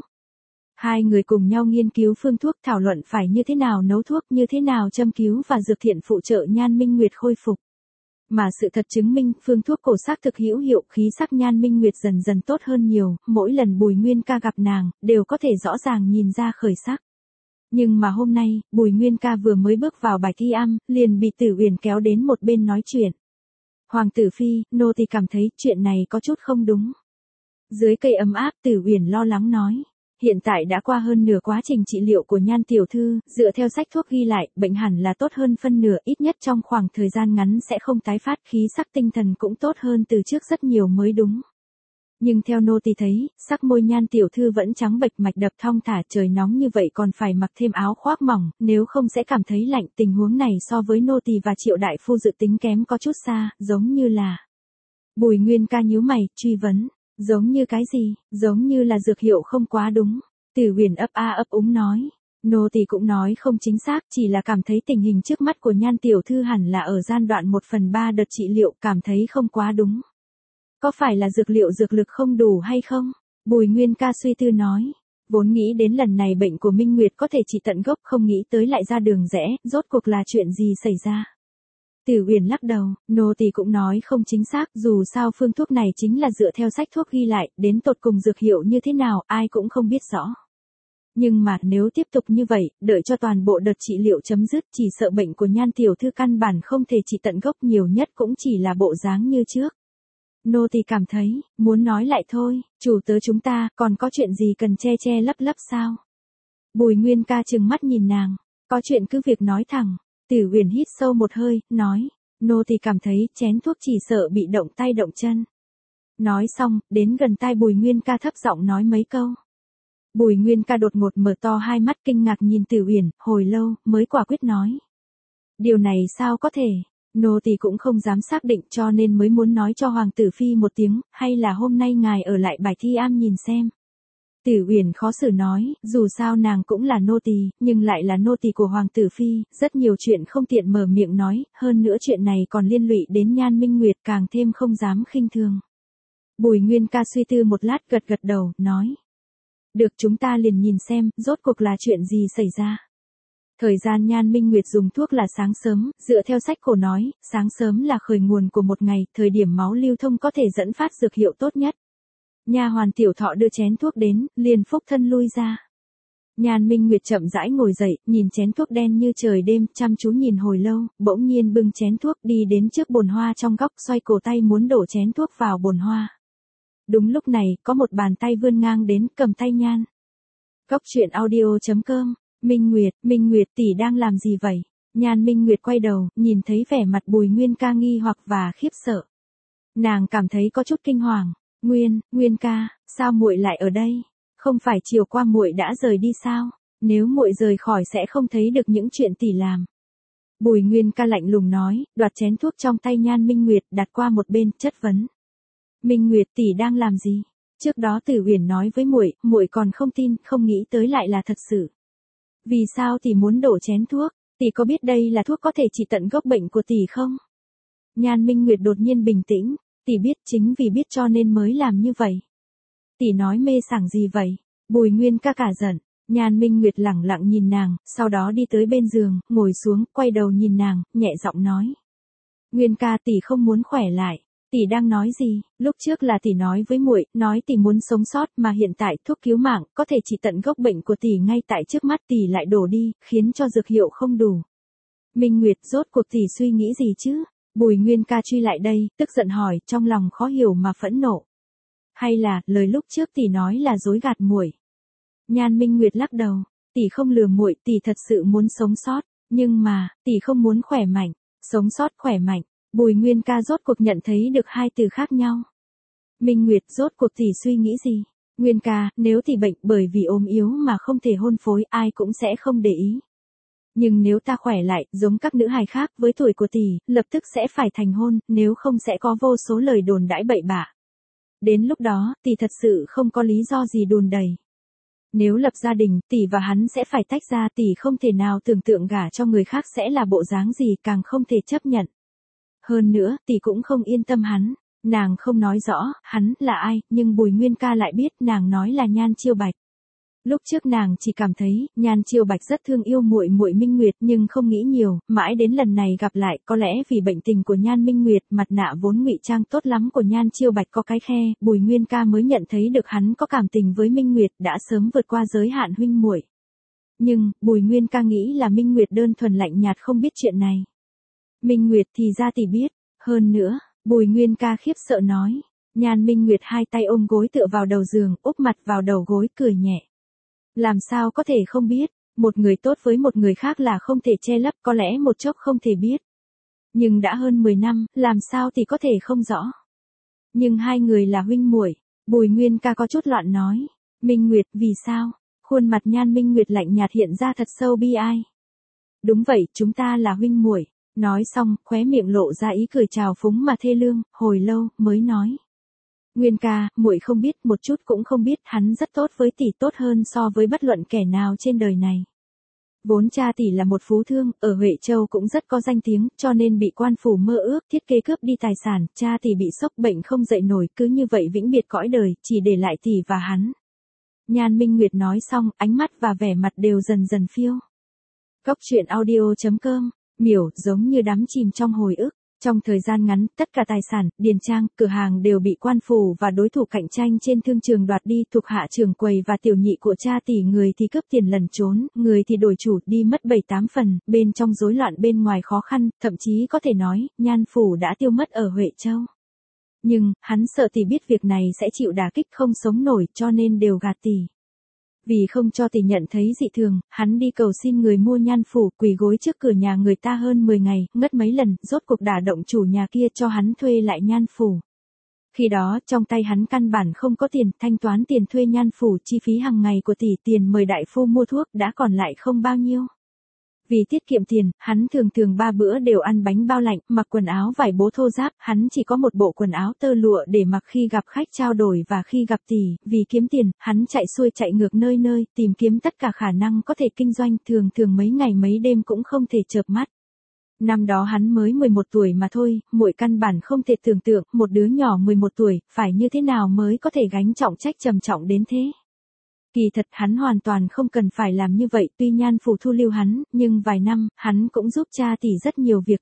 Hai người cùng nhau nghiên cứu phương thuốc, thảo luận phải như thế nào nấu thuốc, như thế nào châm cứu và dược thiện phụ trợ Nhan Minh Nguyệt khôi phục. Mà sự thật chứng minh, phương thuốc cổ xác thực hữu hiệu, khí sắc Nhan Minh Nguyệt dần dần tốt hơn nhiều, mỗi lần Bùi Nguyên ca gặp nàng, đều có thể rõ ràng nhìn ra khởi sắc. Nhưng mà hôm nay, Bùi Nguyên ca vừa mới bước vào bài thi âm, liền bị Tử Uyển kéo đến một bên nói chuyện. Hoàng tử phi, nô tỳ cảm thấy chuyện này có chút không đúng. Dưới cây ấm áp, Tử Uyển lo lắng nói. Hiện tại đã qua hơn nửa quá trình trị liệu của Nhan tiểu thư, dựa theo sách thuốc ghi lại, bệnh hẳn là tốt hơn phân nửa, ít nhất trong khoảng thời gian ngắn sẽ không tái phát, khí sắc tinh thần cũng tốt hơn từ trước rất nhiều mới đúng. Nhưng theo nô tỳ thấy, sắc môi Nhan tiểu thư vẫn trắng bệch, mạch đập thong thả, trời nóng như vậy còn phải mặc thêm áo khoác mỏng, nếu không sẽ cảm thấy lạnh. Tình huống này so với nô tỳ và Triệu đại phu dự tính kém có chút xa, giống như là. Bùi Nguyên ca nhíu mày, truy vấn, giống như cái gì, giống như là dược hiệu không quá đúng. Tử Uyển ấp a ấp úng nói, nô tỳ cũng nói không chính xác, chỉ là cảm thấy tình hình trước mắt của Nhan tiểu thư hẳn là ở giai đoạn 1/3 đợt trị liệu, cảm thấy không quá đúng. Có phải là dược liệu dược lực không đủ hay không? Bùi Nguyên ca suy tư nói. Vốn nghĩ đến lần này bệnh của Minh Nguyệt có thể trị tận gốc, không nghĩ tới lại ra đường rẽ, rốt cuộc là chuyện gì xảy ra? Tử Uyển lắc đầu, nô tỳ cũng nói không chính xác, dù sao phương thuốc này chính là dựa theo sách thuốc ghi lại, đến tột cùng dược hiệu như thế nào, ai cũng không biết rõ. Nhưng mà nếu tiếp tục như vậy, đợi cho toàn bộ đợt trị liệu chấm dứt, chỉ sợ bệnh của Nhan tiểu thư căn bản không thể trị tận gốc, nhiều nhất cũng chỉ là bộ dáng như trước. Nô tỳ cảm thấy, muốn nói lại thôi, chủ tớ chúng ta, còn có chuyện gì cần che che lấp lấp sao? Bùi Nguyên ca trừng mắt nhìn nàng, có chuyện cứ việc nói thẳng. Tử Uyển hít sâu một hơi, nói, nô tỳ cảm thấy chén thuốc chỉ sợ bị động tay động chân. Nói xong, đến gần tai Bùi Nguyên ca thấp giọng nói mấy câu. Bùi Nguyên Ca đột ngột mở to hai mắt kinh ngạc nhìn Tử Uyển, hồi lâu mới quả quyết nói. Điều này sao có thể? Nô tỳ cũng không dám xác định cho nên mới muốn nói cho Hoàng tử Phi một tiếng, hay là hôm nay ngài ở lại Bạch Thi Am nhìn xem. Tử Uyển khó xử nói, dù sao nàng cũng là nô tỳ, nhưng lại là nô tỳ của Hoàng tử Phi, rất nhiều chuyện không tiện mở miệng nói, hơn nữa chuyện này còn liên lụy đến Nhan Minh Nguyệt càng thêm không dám khinh thường. Bùi Nguyên Ca suy tư một lát gật gật đầu, nói. Được, chúng ta liền nhìn xem, rốt cuộc là chuyện gì xảy ra. Thời gian Nhan Minh Nguyệt dùng thuốc là sáng sớm, dựa theo sách cổ nói, sáng sớm là khởi nguồn của một ngày, thời điểm máu lưu thông có thể dẫn phát dược hiệu tốt nhất. Nha hoàn Tiểu Thọ đưa chén thuốc đến, liền phúc thân lui ra. Nhan Minh Nguyệt chậm rãi ngồi dậy, nhìn chén thuốc đen như trời đêm, chăm chú nhìn hồi lâu, bỗng nhiên bưng chén thuốc đi đến trước bồn hoa trong góc, xoay cổ tay muốn đổ chén thuốc vào bồn hoa. Đúng lúc này, có một bàn tay vươn ngang đến, cầm tay Nhan. Góc truyện audio.com, Minh Nguyệt tỷ đang làm gì vậy? Nhan Minh Nguyệt quay đầu, nhìn thấy vẻ mặt Bùi Nguyên Ca nghi hoặc và khiếp sợ. Nàng cảm thấy có chút kinh hoàng. Nguyên ca, sao muội lại ở đây? Không phải chiều qua muội đã rời đi sao? Nếu muội rời khỏi sẽ không thấy được những chuyện tỷ làm. Bùi Nguyên Ca lạnh lùng nói, đoạt chén thuốc trong tay Nhan Minh Nguyệt đặt qua một bên, chất vấn. Minh Nguyệt tỷ đang làm gì? Trước đó Tử Uyển nói với muội còn không tin, không nghĩ tới lại là thật sự. Vì sao tỷ muốn đổ chén thuốc? Tỷ có biết đây là thuốc có thể trị tận gốc bệnh của tỷ không? Nhan Minh Nguyệt đột nhiên bình tĩnh, tỷ biết, chính vì biết cho nên mới làm như vậy. Tỷ nói mê sảng gì vậy? Bùi Nguyên Ca cả giận. Nhan Minh Nguyệt lẳng lặng nhìn nàng, sau đó đi tới bên giường, ngồi xuống, quay đầu nhìn nàng, nhẹ giọng nói. Nguyên ca, tỷ không muốn khỏe lại. Tỷ đang nói gì? Lúc trước là tỷ nói với muội, nói tỷ muốn sống sót, mà hiện tại thuốc cứu mạng có thể trị tận gốc bệnh của tỷ ngay tại trước mắt tỷ lại đổ đi, khiến cho dược hiệu không đủ. Minh Nguyệt, rốt cuộc tỷ suy nghĩ gì chứ? Bùi Nguyên Ca truy lại đây, tức giận hỏi, trong lòng khó hiểu mà phẫn nộ. Hay là, lời lúc trước tỷ nói là dối gạt muội? Nhan Minh Nguyệt lắc đầu, tỷ không lừa muội, tỷ thật sự muốn sống sót, nhưng mà, tỷ không muốn khỏe mạnh. Sống sót khỏe mạnh. Bùi Nguyên Ca rốt cuộc nhận thấy được hai từ khác nhau. Minh Nguyệt, rốt cuộc tỷ suy nghĩ gì? Nguyên ca, nếu tỷ bệnh bởi vì ốm yếu mà không thể hôn phối, ai cũng sẽ không để ý. Nhưng nếu ta khỏe lại, giống các nữ hài khác, với tuổi của tỷ, lập tức sẽ phải thành hôn, nếu không sẽ có vô số lời đồn đãi bậy bạ. Đến lúc đó, tỷ thật sự không có lý do gì đùn đẩy. Nếu lập gia đình, tỷ và hắn sẽ phải tách ra, tỷ không thể nào tưởng tượng gả cho người khác sẽ là bộ dáng gì, càng không thể chấp nhận. Hơn nữa, tỷ cũng không yên tâm hắn. Nàng không nói rõ, hắn là ai, nhưng Bùi Nguyên Ca lại biết, nàng nói là Nhan Chiêu Bạch. Lúc trước nàng chỉ cảm thấy, Nhan Chiêu Bạch rất thương yêu muội Minh Nguyệt, nhưng không nghĩ nhiều, mãi đến lần này gặp lại, có lẽ vì bệnh tình của Nhan Minh Nguyệt, mặt nạ vốn ngụy trang tốt lắm của Nhan Chiêu Bạch có cái khe, Bùi Nguyên Ca mới nhận thấy được hắn có cảm tình với Minh Nguyệt, đã sớm vượt qua giới hạn huynh muội. Nhưng, Bùi Nguyên Ca nghĩ là Minh Nguyệt đơn thuần lạnh nhạt không biết chuyện này. Minh Nguyệt thì ra tỷ biết, hơn nữa, Bùi Nguyên Ca khiếp sợ nói. Nhan Minh Nguyệt hai tay ôm gối tựa vào đầu giường, úp mặt vào đầu gối cười nhẹ. Làm sao có thể không biết, một người tốt với một người khác là không thể che lấp, có lẽ một chốc không thể biết. Nhưng đã hơn 10 năm, làm sao thì có thể không rõ. Nhưng hai người là huynh muội. Bùi Nguyên Ca có chút loạn nói. Minh Nguyệt, vì sao? Khuôn mặt Nhan Minh Nguyệt lạnh nhạt hiện ra thật sâu bi ai. Đúng vậy, chúng ta là huynh muội. Nói xong, khóe miệng lộ ra ý cười trào phúng mà thê lương, hồi lâu, mới nói. Nguyên ca, muội không biết, một chút cũng không biết, hắn rất tốt với tỷ, tốt hơn so với bất luận kẻ nào trên đời này. Vốn cha tỷ là một phú thương, ở Huệ Châu cũng rất có danh tiếng, cho nên bị quan phủ mơ ước, thiết kế cướp đi tài sản, cha tỷ bị sốc bệnh không dậy nổi, cứ như vậy vĩnh biệt cõi đời, chỉ để lại tỷ và hắn. Nhan Minh Nguyệt nói xong, ánh mắt và vẻ mặt đều dần dần phiêu. Góc truyện audio.com, miểu, giống như đắm chìm trong hồi ức. Trong thời gian ngắn, tất cả tài sản, điền trang, cửa hàng đều bị quan phủ và đối thủ cạnh tranh trên thương trường đoạt đi, thuộc hạ trưởng quầy và tiểu nhị của cha tỷ, người thì cướp tiền lẩn trốn, người thì đổi chủ, đi mất 7-8 phần, bên trong rối loạn bên ngoài khó khăn, thậm chí có thể nói, Nhan phủ đã tiêu mất ở Huệ Châu. Nhưng, hắn sợ tỷ biết việc này sẽ chịu đả kích không sống nổi, cho nên đều gạt tỷ. Vì không cho tỷ nhận thấy dị thường, hắn đi cầu xin người mua Nhan phủ, quỳ gối trước cửa nhà người ta hơn 10 ngày, ngất mấy lần, rốt cuộc đả động chủ nhà kia cho hắn thuê lại Nhan phủ. Khi đó, trong tay hắn căn bản không có tiền, thanh toán tiền thuê Nhan Phủ, chi phí hàng ngày của tỷ, tiền mời đại phu mua thuốc đã còn lại không bao nhiêu. Vì tiết kiệm tiền, hắn thường thường 3 bữa đều ăn bánh bao lạnh, mặc quần áo vải bố thô ráp, hắn chỉ có một bộ quần áo tơ lụa để mặc khi gặp khách trao đổi và khi gặp tỷ, vì kiếm tiền, hắn chạy xuôi chạy ngược nơi nơi, tìm kiếm tất cả khả năng có thể kinh doanh, thường thường mấy ngày mấy đêm cũng không thể chợp mắt. Năm đó hắn mới 11 tuổi mà thôi, muội căn bản không thể tưởng tượng, một đứa nhỏ 11 tuổi, phải như thế nào mới có thể gánh trọng trách trầm trọng đến thế. Kỳ thật hắn hoàn toàn không cần phải làm như vậy, tuy Nhan Phủ thu lưu hắn, nhưng vài năm, hắn cũng giúp cha tỷ rất nhiều việc,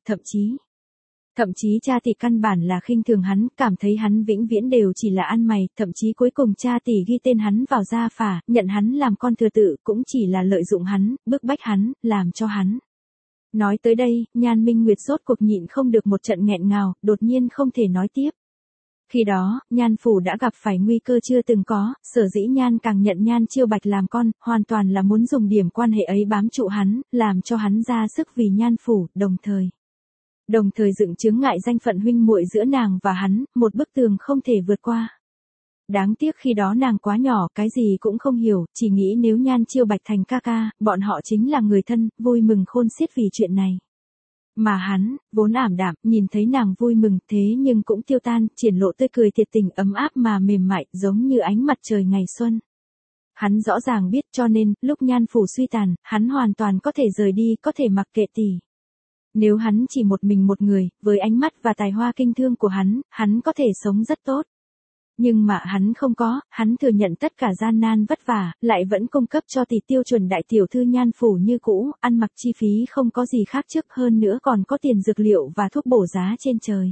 thậm chí cha tỷ căn bản là khinh thường hắn, cảm thấy hắn vĩnh viễn đều chỉ là ăn mày, thậm chí cuối cùng cha tỷ ghi tên hắn vào gia phả, nhận hắn làm con thừa tự, cũng chỉ là lợi dụng hắn, bức bách hắn, làm cho hắn. Nói tới đây, Nhan Minh Nguyệt rốt cuộc nhịn không được một trận nghẹn ngào, đột nhiên không thể nói tiếp. Khi đó, Nhan Phủ đã gặp phải nguy cơ chưa từng có, sở dĩ Nhan càng nhận Nhan Chiêu Bạch làm con, hoàn toàn là muốn dùng điểm quan hệ ấy bám trụ hắn, làm cho hắn ra sức vì Nhan Phủ, đồng thời dựng chướng ngại danh phận huynh muội giữa nàng và hắn, một bức tường không thể vượt qua. Đáng tiếc khi đó nàng quá nhỏ, cái gì cũng không hiểu, chỉ nghĩ nếu Nhan Chiêu Bạch thành ca ca, bọn họ chính là người thân, vui mừng khôn xiết vì chuyện này. Mà hắn, vốn ảm đạm, nhìn thấy nàng vui mừng thế nhưng cũng tiêu tan, triển lộ tươi cười thiệt tình ấm áp mà mềm mại, giống như ánh mặt trời ngày xuân. Hắn rõ ràng biết, cho nên, lúc Nhan Phủ suy tàn, hắn hoàn toàn có thể rời đi, có thể mặc kệ tỷ. Nếu hắn chỉ một mình một người, với ánh mắt và tài hoa kinh thương của hắn có thể sống rất tốt. Nhưng mà hắn không có, hắn thừa nhận tất cả gian nan vất vả, lại vẫn cung cấp cho tỷ tiêu chuẩn đại tiểu thư Nhan Phủ như cũ, ăn mặc chi phí không có gì khác trước, hơn nữa còn có tiền dược liệu và thuốc bổ giá trên trời.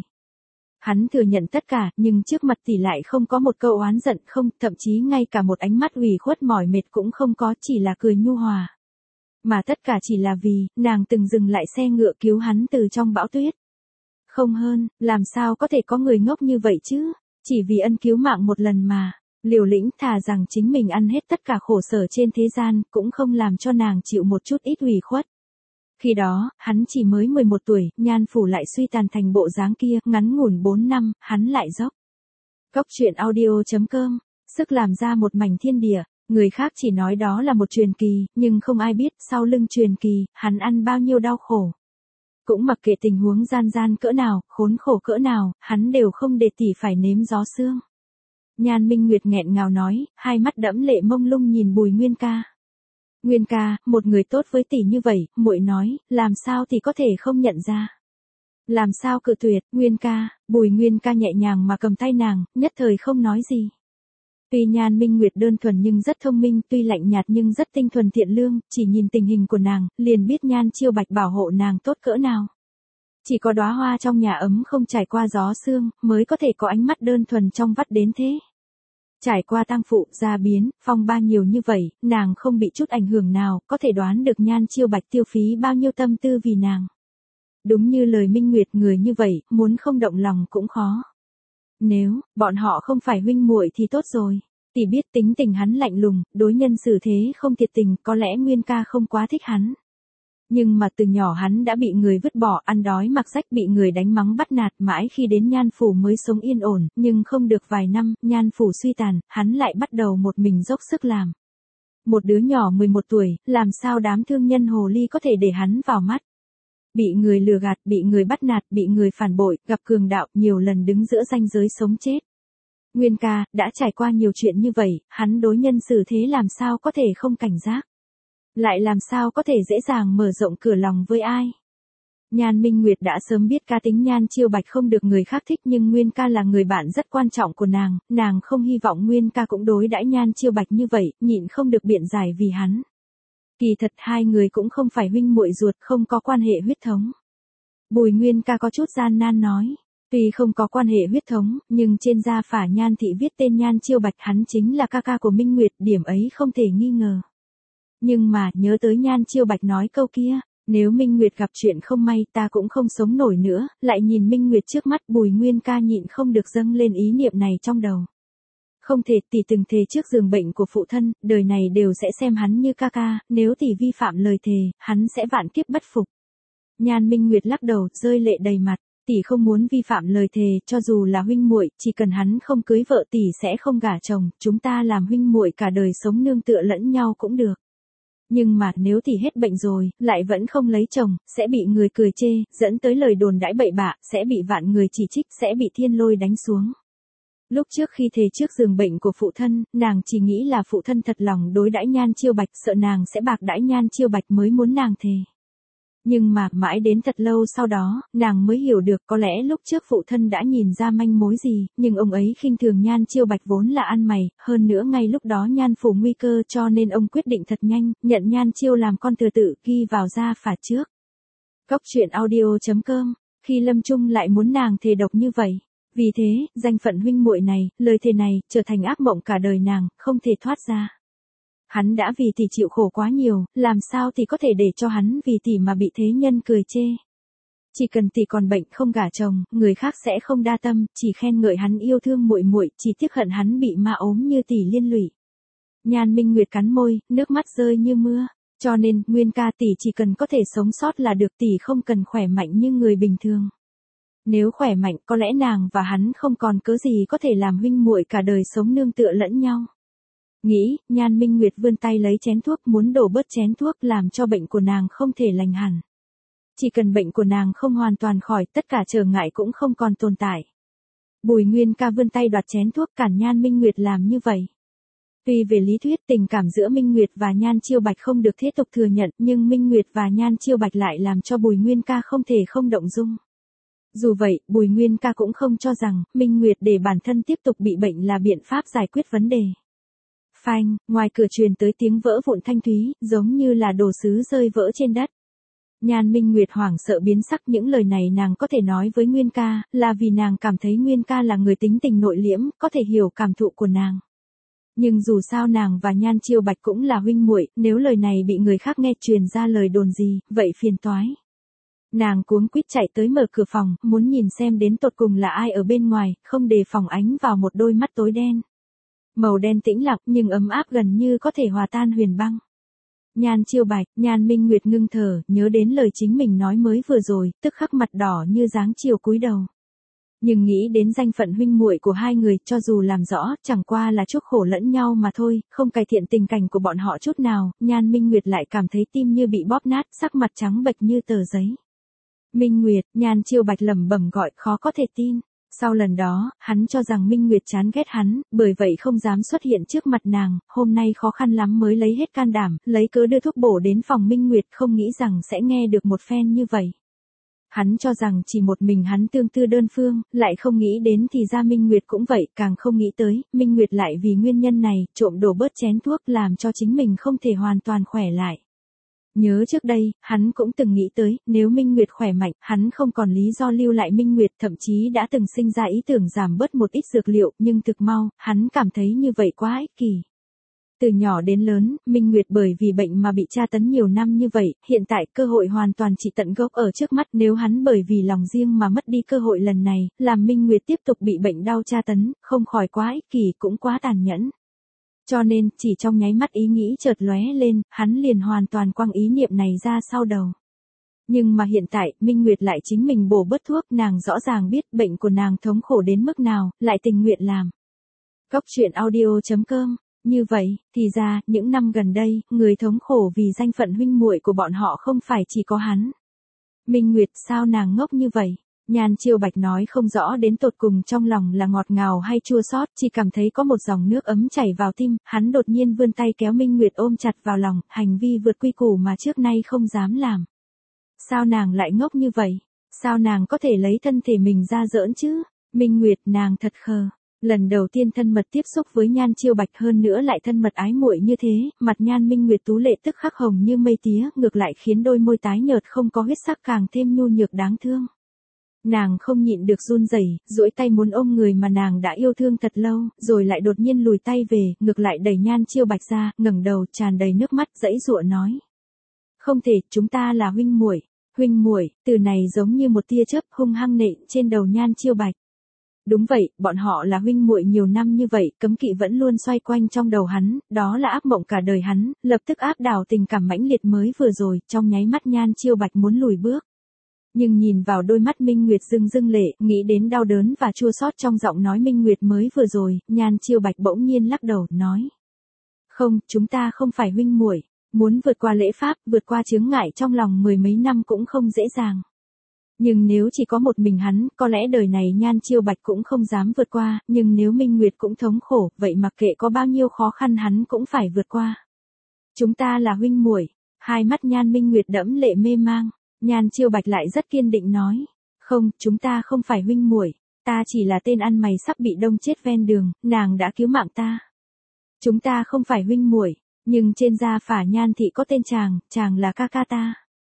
Hắn thừa nhận tất cả, nhưng trước mặt tỷ lại không có một câu oán giận không, thậm chí ngay cả một ánh mắt ủy khuất mỏi mệt cũng không có, chỉ là cười nhu hòa. Mà tất cả chỉ là vì, nàng từng dừng lại xe ngựa cứu hắn từ trong bão tuyết. Không hơn, làm sao có thể có người ngốc như vậy chứ? Chỉ vì ân cứu mạng một lần mà, liều lĩnh thà rằng chính mình ăn hết tất cả khổ sở trên thế gian, cũng không làm cho nàng chịu một chút ít ủy khuất. Khi đó, hắn chỉ mới 11 tuổi, Nhan Phủ lại suy tàn thành bộ dáng kia, ngắn ngủn 4 năm, hắn lại dốc. Góc truyện audio.com, sức làm ra một mảnh thiên địa, người khác chỉ nói đó là một truyền kỳ, nhưng không ai biết, sau lưng truyền kỳ, hắn ăn bao nhiêu đau khổ. Cũng mặc kệ tình huống gian cỡ nào, khốn khổ cỡ nào, hắn đều không để tỷ phải nếm gió sương. Nhan Minh Nguyệt nghẹn ngào nói, hai mắt đẫm lệ mông lung nhìn Bùi Nguyên ca. Nguyên ca, một người tốt với tỷ như vậy, muội nói, làm sao tỷ có thể không nhận ra. Làm sao cự tuyệt, Nguyên ca, Bùi Nguyên ca nhẹ nhàng mà cầm tay nàng, nhất thời không nói gì. Tuy Nhan Minh Nguyệt đơn thuần nhưng rất thông minh, tuy lạnh nhạt nhưng rất tinh thuần thiện lương, chỉ nhìn tình hình của nàng, liền biết Nhan Chiêu Bạch bảo hộ nàng tốt cỡ nào. Chỉ có đóa hoa trong nhà ấm không trải qua gió sương, mới có thể có ánh mắt đơn thuần trong vắt đến thế. Trải qua tang phụ, gia biến, phong ba nhiều như vậy, nàng không bị chút ảnh hưởng nào, có thể đoán được Nhan Chiêu Bạch tiêu phí bao nhiêu tâm tư vì nàng. Đúng như lời Minh Nguyệt, người như vậy, muốn không động lòng cũng khó. Nếu, bọn họ không phải huynh muội thì tốt rồi. Tỷ biết tính tình hắn lạnh lùng, đối nhân xử thế không thiệt tình, có lẽ Nguyên ca không quá thích hắn. Nhưng mà từ nhỏ hắn đã bị người vứt bỏ, ăn đói mặc rách, bị người đánh mắng bắt nạt, mãi khi đến Nhan Phủ mới sống yên ổn, nhưng không được vài năm, Nhan Phủ suy tàn, hắn lại bắt đầu một mình dốc sức làm. Một đứa nhỏ 11 tuổi, làm sao đám thương nhân hồ ly có thể để hắn vào mắt. Bị người lừa gạt, bị người bắt nạt, bị người phản bội, gặp cường đạo, nhiều lần đứng giữa ranh giới sống chết. Nguyên ca, đã trải qua nhiều chuyện như vậy, hắn đối nhân xử thế làm sao có thể không cảnh giác. Lại làm sao có thể dễ dàng mở rộng cửa lòng với ai. Nhan Minh Nguyệt đã sớm biết cá tính Nhan Chiêu Bạch không được người khác thích, nhưng Nguyên ca là người bạn rất quan trọng của nàng không hy vọng Nguyên ca cũng đối đãi Nhan Chiêu Bạch như vậy, nhịn không được biện giải vì hắn. Kỳ thật hai người cũng không phải huynh muội ruột, không có quan hệ huyết thống. Bùi Nguyên ca có chút gian nan nói, tuy không có quan hệ huyết thống, nhưng trên gia phả Nhan thị viết tên Nhan Chiêu Bạch, hắn chính là ca ca của Minh Nguyệt, điểm ấy không thể nghi ngờ. Nhưng mà, nhớ tới Nhan Chiêu Bạch nói câu kia, nếu Minh Nguyệt gặp chuyện không may ta cũng không sống nổi nữa, lại nhìn Minh Nguyệt trước mắt, Bùi Nguyên ca nhịn không được dâng lên ý niệm này trong đầu. Không thể, tỷ từng thề trước giường bệnh của phụ thân, đời này đều sẽ xem hắn như ca ca, nếu tỷ vi phạm lời thề, hắn sẽ vạn kiếp bất phục. Nhan Minh Nguyệt lắc đầu, rơi lệ đầy mặt. tỷ không muốn vi phạm lời thề, cho dù là huynh muội, chỉ cần hắn không cưới vợ tỷ sẽ không gả chồng, chúng ta làm huynh muội cả đời sống nương tựa lẫn nhau cũng được. Nhưng mà nếu tỷ hết bệnh rồi, lại vẫn không lấy chồng, sẽ bị người cười chê, dẫn tới lời đồn đãi bậy bạ, sẽ bị vạn người chỉ trích, sẽ bị thiên lôi đánh xuống. Lúc trước khi thề trước giường bệnh của phụ thân, nàng chỉ nghĩ là phụ thân thật lòng đối đãi Nhan Chiêu Bạch, sợ nàng sẽ bạc đãi Nhan Chiêu Bạch mới muốn nàng thề. Nhưng mà mãi đến thật lâu sau đó, nàng mới hiểu được có lẽ lúc trước phụ thân đã nhìn ra manh mối gì, nhưng ông ấy khinh thường Nhan Chiêu Bạch vốn là ăn mày, hơn nữa ngay lúc đó Nhan phủ nguy cơ cho nên ông quyết định thật nhanh, nhận Nhan Chiêu làm con thừa tự ghi vào gia phả trước. Góc truyện audio.com, khi lâm chung lại muốn nàng thề độc như vậy. Vì thế, danh phận huynh muội này, lời thề này, trở thành ác mộng cả đời nàng, không thể thoát ra. Hắn đã vì tỷ chịu khổ quá nhiều, làm sao thì có thể để cho hắn vì tỷ mà bị thế nhân cười chê. Chỉ cần tỷ còn bệnh không gả chồng, người khác sẽ không đa tâm, chỉ khen ngợi hắn yêu thương muội muội, chỉ tiếc hận hắn bị ma ốm như tỷ liên lụy. Nhan Minh Nguyệt cắn môi, nước mắt rơi như mưa. Cho nên, Nguyên ca tỷ chỉ cần có thể sống sót là được, tỷ không cần khỏe mạnh như người bình thường. Nếu khỏe mạnh, có lẽ nàng và hắn không còn cớ gì có thể làm huynh muội cả đời sống nương tựa lẫn nhau. Nghĩ, Nhan Minh Nguyệt vươn tay lấy chén thuốc muốn đổ bớt chén thuốc làm cho bệnh của nàng không thể lành hẳn. Chỉ cần bệnh của nàng không hoàn toàn khỏi, tất cả trở ngại cũng không còn tồn tại. Bùi Nguyên ca vươn tay đoạt chén thuốc cản Nhan Minh Nguyệt làm như vậy. Tuy về lý thuyết tình cảm giữa Minh Nguyệt và Nhan Chiêu Bạch không được thế tục thừa nhận, nhưng Minh Nguyệt và Nhan Chiêu Bạch lại làm cho Bùi Nguyên ca không thể không động dung. Dù vậy, Bùi Nguyên ca cũng không cho rằng, Minh Nguyệt để bản thân tiếp tục bị bệnh là biện pháp giải quyết vấn đề. Phanh, ngoài cửa truyền tới tiếng vỡ vụn thanh thúy, giống như là đồ sứ rơi vỡ trên đất. Nhan Minh Nguyệt hoảng sợ biến sắc, những lời này nàng có thể nói với Nguyên ca, là vì nàng cảm thấy Nguyên ca là người tính tình nội liễm, có thể hiểu cảm thụ của nàng. Nhưng dù sao nàng và Nhan Chiêu Bạch cũng là huynh muội, nếu lời này bị người khác nghe truyền ra lời đồn gì, vậy phiền toái. Nàng cuống quýt chạy tới mở cửa phòng, muốn nhìn xem đến tột cùng là ai ở bên ngoài, không đề phòng ánh vào một đôi mắt tối đen. Màu đen tĩnh lặng nhưng ấm áp gần như có thể hòa tan huyền băng. Nhan Chiêu Bạch, Nhan Minh Nguyệt ngưng thở, nhớ đến lời chính mình nói mới vừa rồi, tức khắc mặt đỏ như dáng chiều cúi đầu. Nhưng nghĩ đến danh phận huynh muội của hai người, cho dù làm rõ, chẳng qua là chuốc khổ lẫn nhau mà thôi, không cải thiện tình cảnh của bọn họ chút nào, Nhan Minh Nguyệt lại cảm thấy tim như bị bóp nát, sắc mặt trắng bệch như tờ giấy. Minh Nguyệt, Nhan Chiêu Bạch lẩm bẩm gọi, khó có thể tin. Sau lần đó, hắn cho rằng Minh Nguyệt chán ghét hắn, bởi vậy không dám xuất hiện trước mặt nàng, hôm nay khó khăn lắm mới lấy hết can đảm, lấy cớ đưa thuốc bổ đến phòng Minh Nguyệt, không nghĩ rằng sẽ nghe được một phen như vậy. Hắn cho rằng chỉ một mình hắn tương tư đơn phương, lại không nghĩ đến thì ra Minh Nguyệt cũng vậy, càng không nghĩ tới, Minh Nguyệt lại vì nguyên nhân này, trộm đổ bớt chén thuốc làm cho chính mình không thể hoàn toàn khỏe lại. Nhớ trước đây, hắn cũng từng nghĩ tới, nếu Minh Nguyệt khỏe mạnh, hắn không còn lý do lưu lại Minh Nguyệt, thậm chí đã từng sinh ra ý tưởng giảm bớt một ít dược liệu, nhưng thực mau, hắn cảm thấy như vậy quá ích kỷ. Từ nhỏ đến lớn, Minh Nguyệt bởi vì bệnh mà bị tra tấn nhiều năm như vậy, hiện tại cơ hội hoàn toàn chỉ tận gốc ở trước mắt, nếu hắn bởi vì lòng riêng mà mất đi cơ hội lần này, làm Minh Nguyệt tiếp tục bị bệnh đau tra tấn, không khỏi quá ích kỷ cũng quá tàn nhẫn. Cho nên, chỉ trong nháy mắt ý nghĩ chợt lóe lên, hắn liền hoàn toàn quăng ý niệm này ra sau đầu. Nhưng mà hiện tại, Minh Nguyệt lại chính mình bổ bớt thuốc, nàng rõ ràng biết bệnh của nàng thống khổ đến mức nào, lại tình nguyện làm. Góc truyện audio.com. Như vậy, thì ra, những năm gần đây, người thống khổ vì danh phận huynh muội của bọn họ không phải chỉ có hắn. Minh Nguyệt, sao nàng ngốc như vậy? Nhan Chiêu Bạch nói không rõ đến tột cùng trong lòng là ngọt ngào hay chua xót, chỉ cảm thấy có một dòng nước ấm chảy vào tim, hắn đột nhiên vươn tay kéo Minh Nguyệt ôm chặt vào lòng, hành vi vượt quy củ mà trước nay không dám làm. Sao nàng lại ngốc như vậy? Sao nàng có thể lấy thân thể mình ra giỡn chứ? Minh Nguyệt, nàng thật khờ. Lần đầu tiên thân mật tiếp xúc với Nhan Chiêu Bạch hơn nữa lại thân mật ái muội như thế, mặt Nhan Minh Nguyệt tú lệ tức khắc hồng như mây tía, ngược lại khiến đôi môi tái nhợt không có huyết sắc càng thêm nhu nhược đáng thương. Nàng không nhịn được run rẩy, duỗi tay muốn ôm người mà nàng đã yêu thương thật lâu, rồi lại đột nhiên lùi tay về, ngược lại đẩy Nhan Chiêu Bạch ra, ngẩng đầu tràn đầy nước mắt giãy giụa nói: "Không thể, chúng ta là huynh muội." Huynh muội, từ này giống như một tia chớp hung hăng nện trên đầu Nhan Chiêu Bạch. Đúng vậy, bọn họ là huynh muội nhiều năm như vậy, cấm kỵ vẫn luôn xoay quanh trong đầu hắn, đó là ác mộng cả đời hắn, lập tức áp đảo tình cảm mãnh liệt mới vừa rồi, trong nháy mắt Nhan Chiêu Bạch muốn lùi bước. Nhưng nhìn vào đôi mắt Minh Nguyệt rưng rưng lệ, nghĩ đến đau đớn và chua xót trong giọng nói Minh Nguyệt mới vừa rồi, Nhan Chiêu Bạch bỗng nhiên lắc đầu, nói. Không, chúng ta không phải huynh muội, muốn vượt qua lễ pháp, vượt qua chướng ngại trong lòng mười mấy năm cũng không dễ dàng. Nhưng nếu chỉ có một mình hắn, có lẽ đời này Nhan Chiêu Bạch cũng không dám vượt qua, nhưng nếu Minh Nguyệt cũng thống khổ, vậy mặc kệ có bao nhiêu khó khăn hắn cũng phải vượt qua. Chúng ta là huynh muội. Hai mắt Nhan Minh Nguyệt đẫm lệ mê mang, Nhan Chiêu Bạch lại rất kiên định nói. Không, chúng ta không phải huynh muội, ta chỉ là tên ăn mày sắp bị đông chết ven đường, nàng đã cứu mạng ta. Chúng ta không phải huynh muội, nhưng trên gia phả Nhan thị có tên chàng là ca ca ta.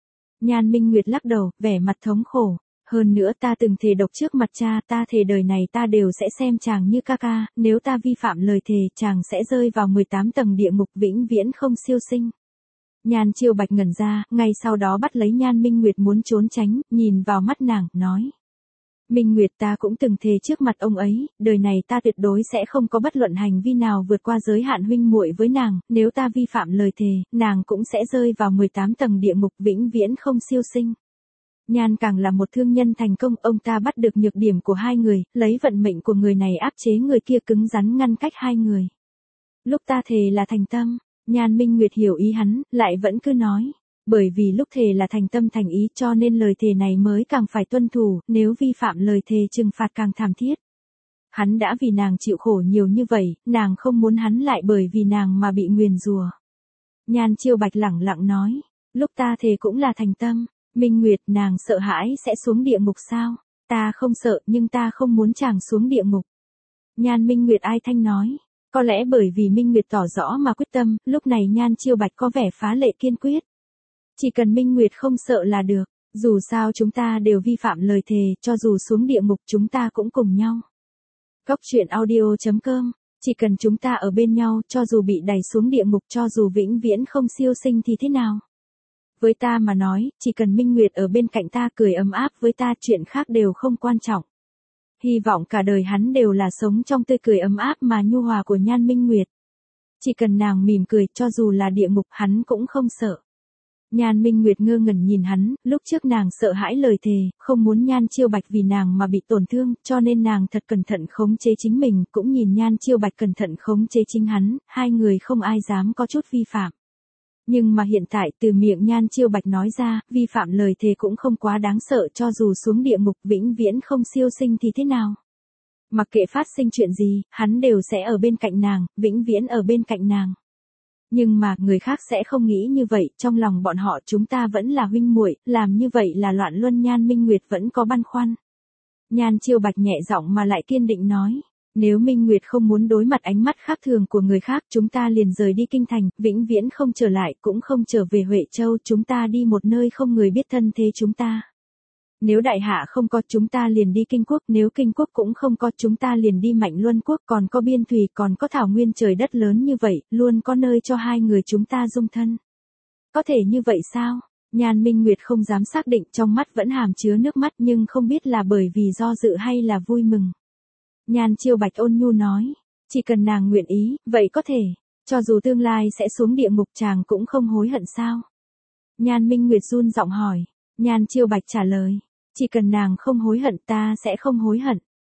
Nhan Minh Nguyệt lắc đầu, vẻ mặt thống khổ. Hơn nữa ta từng thề độc trước mặt cha, ta thề đời này ta đều sẽ xem chàng như ca ca, nếu ta vi phạm lời thề, chàng sẽ rơi vào 18 tầng địa ngục vĩnh viễn không siêu sinh. Nhan Chiêu Bạch ngẩn ra, ngay sau đó bắt lấy Nhan Minh Nguyệt muốn trốn tránh, nhìn vào mắt nàng, nói. Minh Nguyệt, ta cũng từng thề trước mặt ông ấy, đời này ta tuyệt đối sẽ không có bất luận hành vi nào vượt qua giới hạn huynh muội với nàng, nếu ta vi phạm lời thề, nàng cũng sẽ rơi vào 18 tầng địa ngục vĩnh viễn không siêu sinh. Nhan càng là một thương nhân thành công, ông ta bắt được nhược điểm của hai người, lấy vận mệnh của người này áp chế người kia, cứng rắn ngăn cách hai người. Lúc ta thề là thành tâm. Nhan Minh Nguyệt hiểu ý hắn, lại vẫn cứ nói. Bởi vì lúc thề là thành tâm thành ý cho nên lời thề này mới càng phải tuân thủ, nếu vi phạm lời thề trừng phạt càng thảm thiết. Hắn đã vì nàng chịu khổ nhiều như vậy, nàng không muốn hắn lại bởi vì nàng mà bị nguyền rủa. Nhan Chiêu Bạch lẳng lặng nói. Lúc ta thề cũng là thành tâm. Minh Nguyệt, nàng sợ hãi sẽ xuống địa ngục sao? Ta không sợ, nhưng ta không muốn chàng xuống địa ngục. Nhan Minh Nguyệt ai thanh nói. Có lẽ bởi vì Minh Nguyệt tỏ rõ mà quyết tâm, lúc này Nhan Chiêu Bạch có vẻ phá lệ kiên quyết. Chỉ cần Minh Nguyệt không sợ là được, dù sao chúng ta đều vi phạm lời thề, cho dù xuống địa ngục chúng ta cũng cùng nhau. Cốc truyện audio.com, chỉ cần chúng ta ở bên nhau, cho dù bị đẩy xuống địa ngục, cho dù vĩnh viễn không siêu sinh thì thế nào? Với ta mà nói, chỉ cần Minh Nguyệt ở bên cạnh ta cười ấm áp với ta, chuyện khác đều không quan trọng. Hy vọng cả đời hắn đều là sống trong tươi cười ấm áp mà nhu hòa của Nhan Minh Nguyệt. Chỉ cần nàng mỉm cười, cho dù là địa ngục hắn cũng không sợ. Nhan Minh Nguyệt ngơ ngẩn nhìn hắn, lúc trước nàng sợ hãi lời thề, không muốn Nhan Chiêu Bạch vì nàng mà bị tổn thương, cho nên nàng thật cẩn thận khống chế chính mình, cũng nhìn Nhan Chiêu Bạch cẩn thận khống chế chính hắn, hai người không ai dám có chút vi phạm. Nhưng mà hiện tại từ miệng Nhan Chiêu Bạch nói ra, vi phạm lời thề cũng không quá đáng sợ, cho dù xuống địa ngục vĩnh viễn không siêu sinh thì thế nào. Mặc kệ phát sinh chuyện gì, hắn đều sẽ ở bên cạnh nàng, vĩnh viễn ở bên cạnh nàng. Nhưng mà, người khác sẽ không nghĩ như vậy, trong lòng bọn họ chúng ta vẫn là huynh muội, làm như vậy là loạn luân. Nhan Minh Nguyệt vẫn có băn khoăn. Nhan Chiêu Bạch nhẹ giọng mà lại kiên định nói. Nếu Minh Nguyệt không muốn đối mặt ánh mắt khác thường của người khác, chúng ta liền rời đi kinh thành, vĩnh viễn không trở lại, cũng không trở về Huệ Châu, chúng ta đi một nơi không người biết thân thế chúng ta. Nếu đại hạ không có, chúng ta liền đi kinh quốc, nếu kinh quốc cũng không có, chúng ta liền đi Mạnh Luân quốc, còn có biên thùy, còn có thảo nguyên trời đất lớn như vậy, luôn có nơi cho hai người chúng ta dung thân. Có thể như vậy sao? Nhan Minh Nguyệt không dám xác định, trong mắt vẫn hàm chứa nước mắt, nhưng không biết là bởi vì do dự hay là vui mừng. Nhan Chiêu Bạch ôn nhu nói, chỉ cần nàng nguyện ý, vậy có thể, cho dù tương lai sẽ xuống địa ngục chàng cũng không hối hận sao? Nhan Minh Nguyệt run giọng hỏi. Nhan Chiêu Bạch trả lời, chỉ cần nàng không hối hận ta sẽ không hối hận.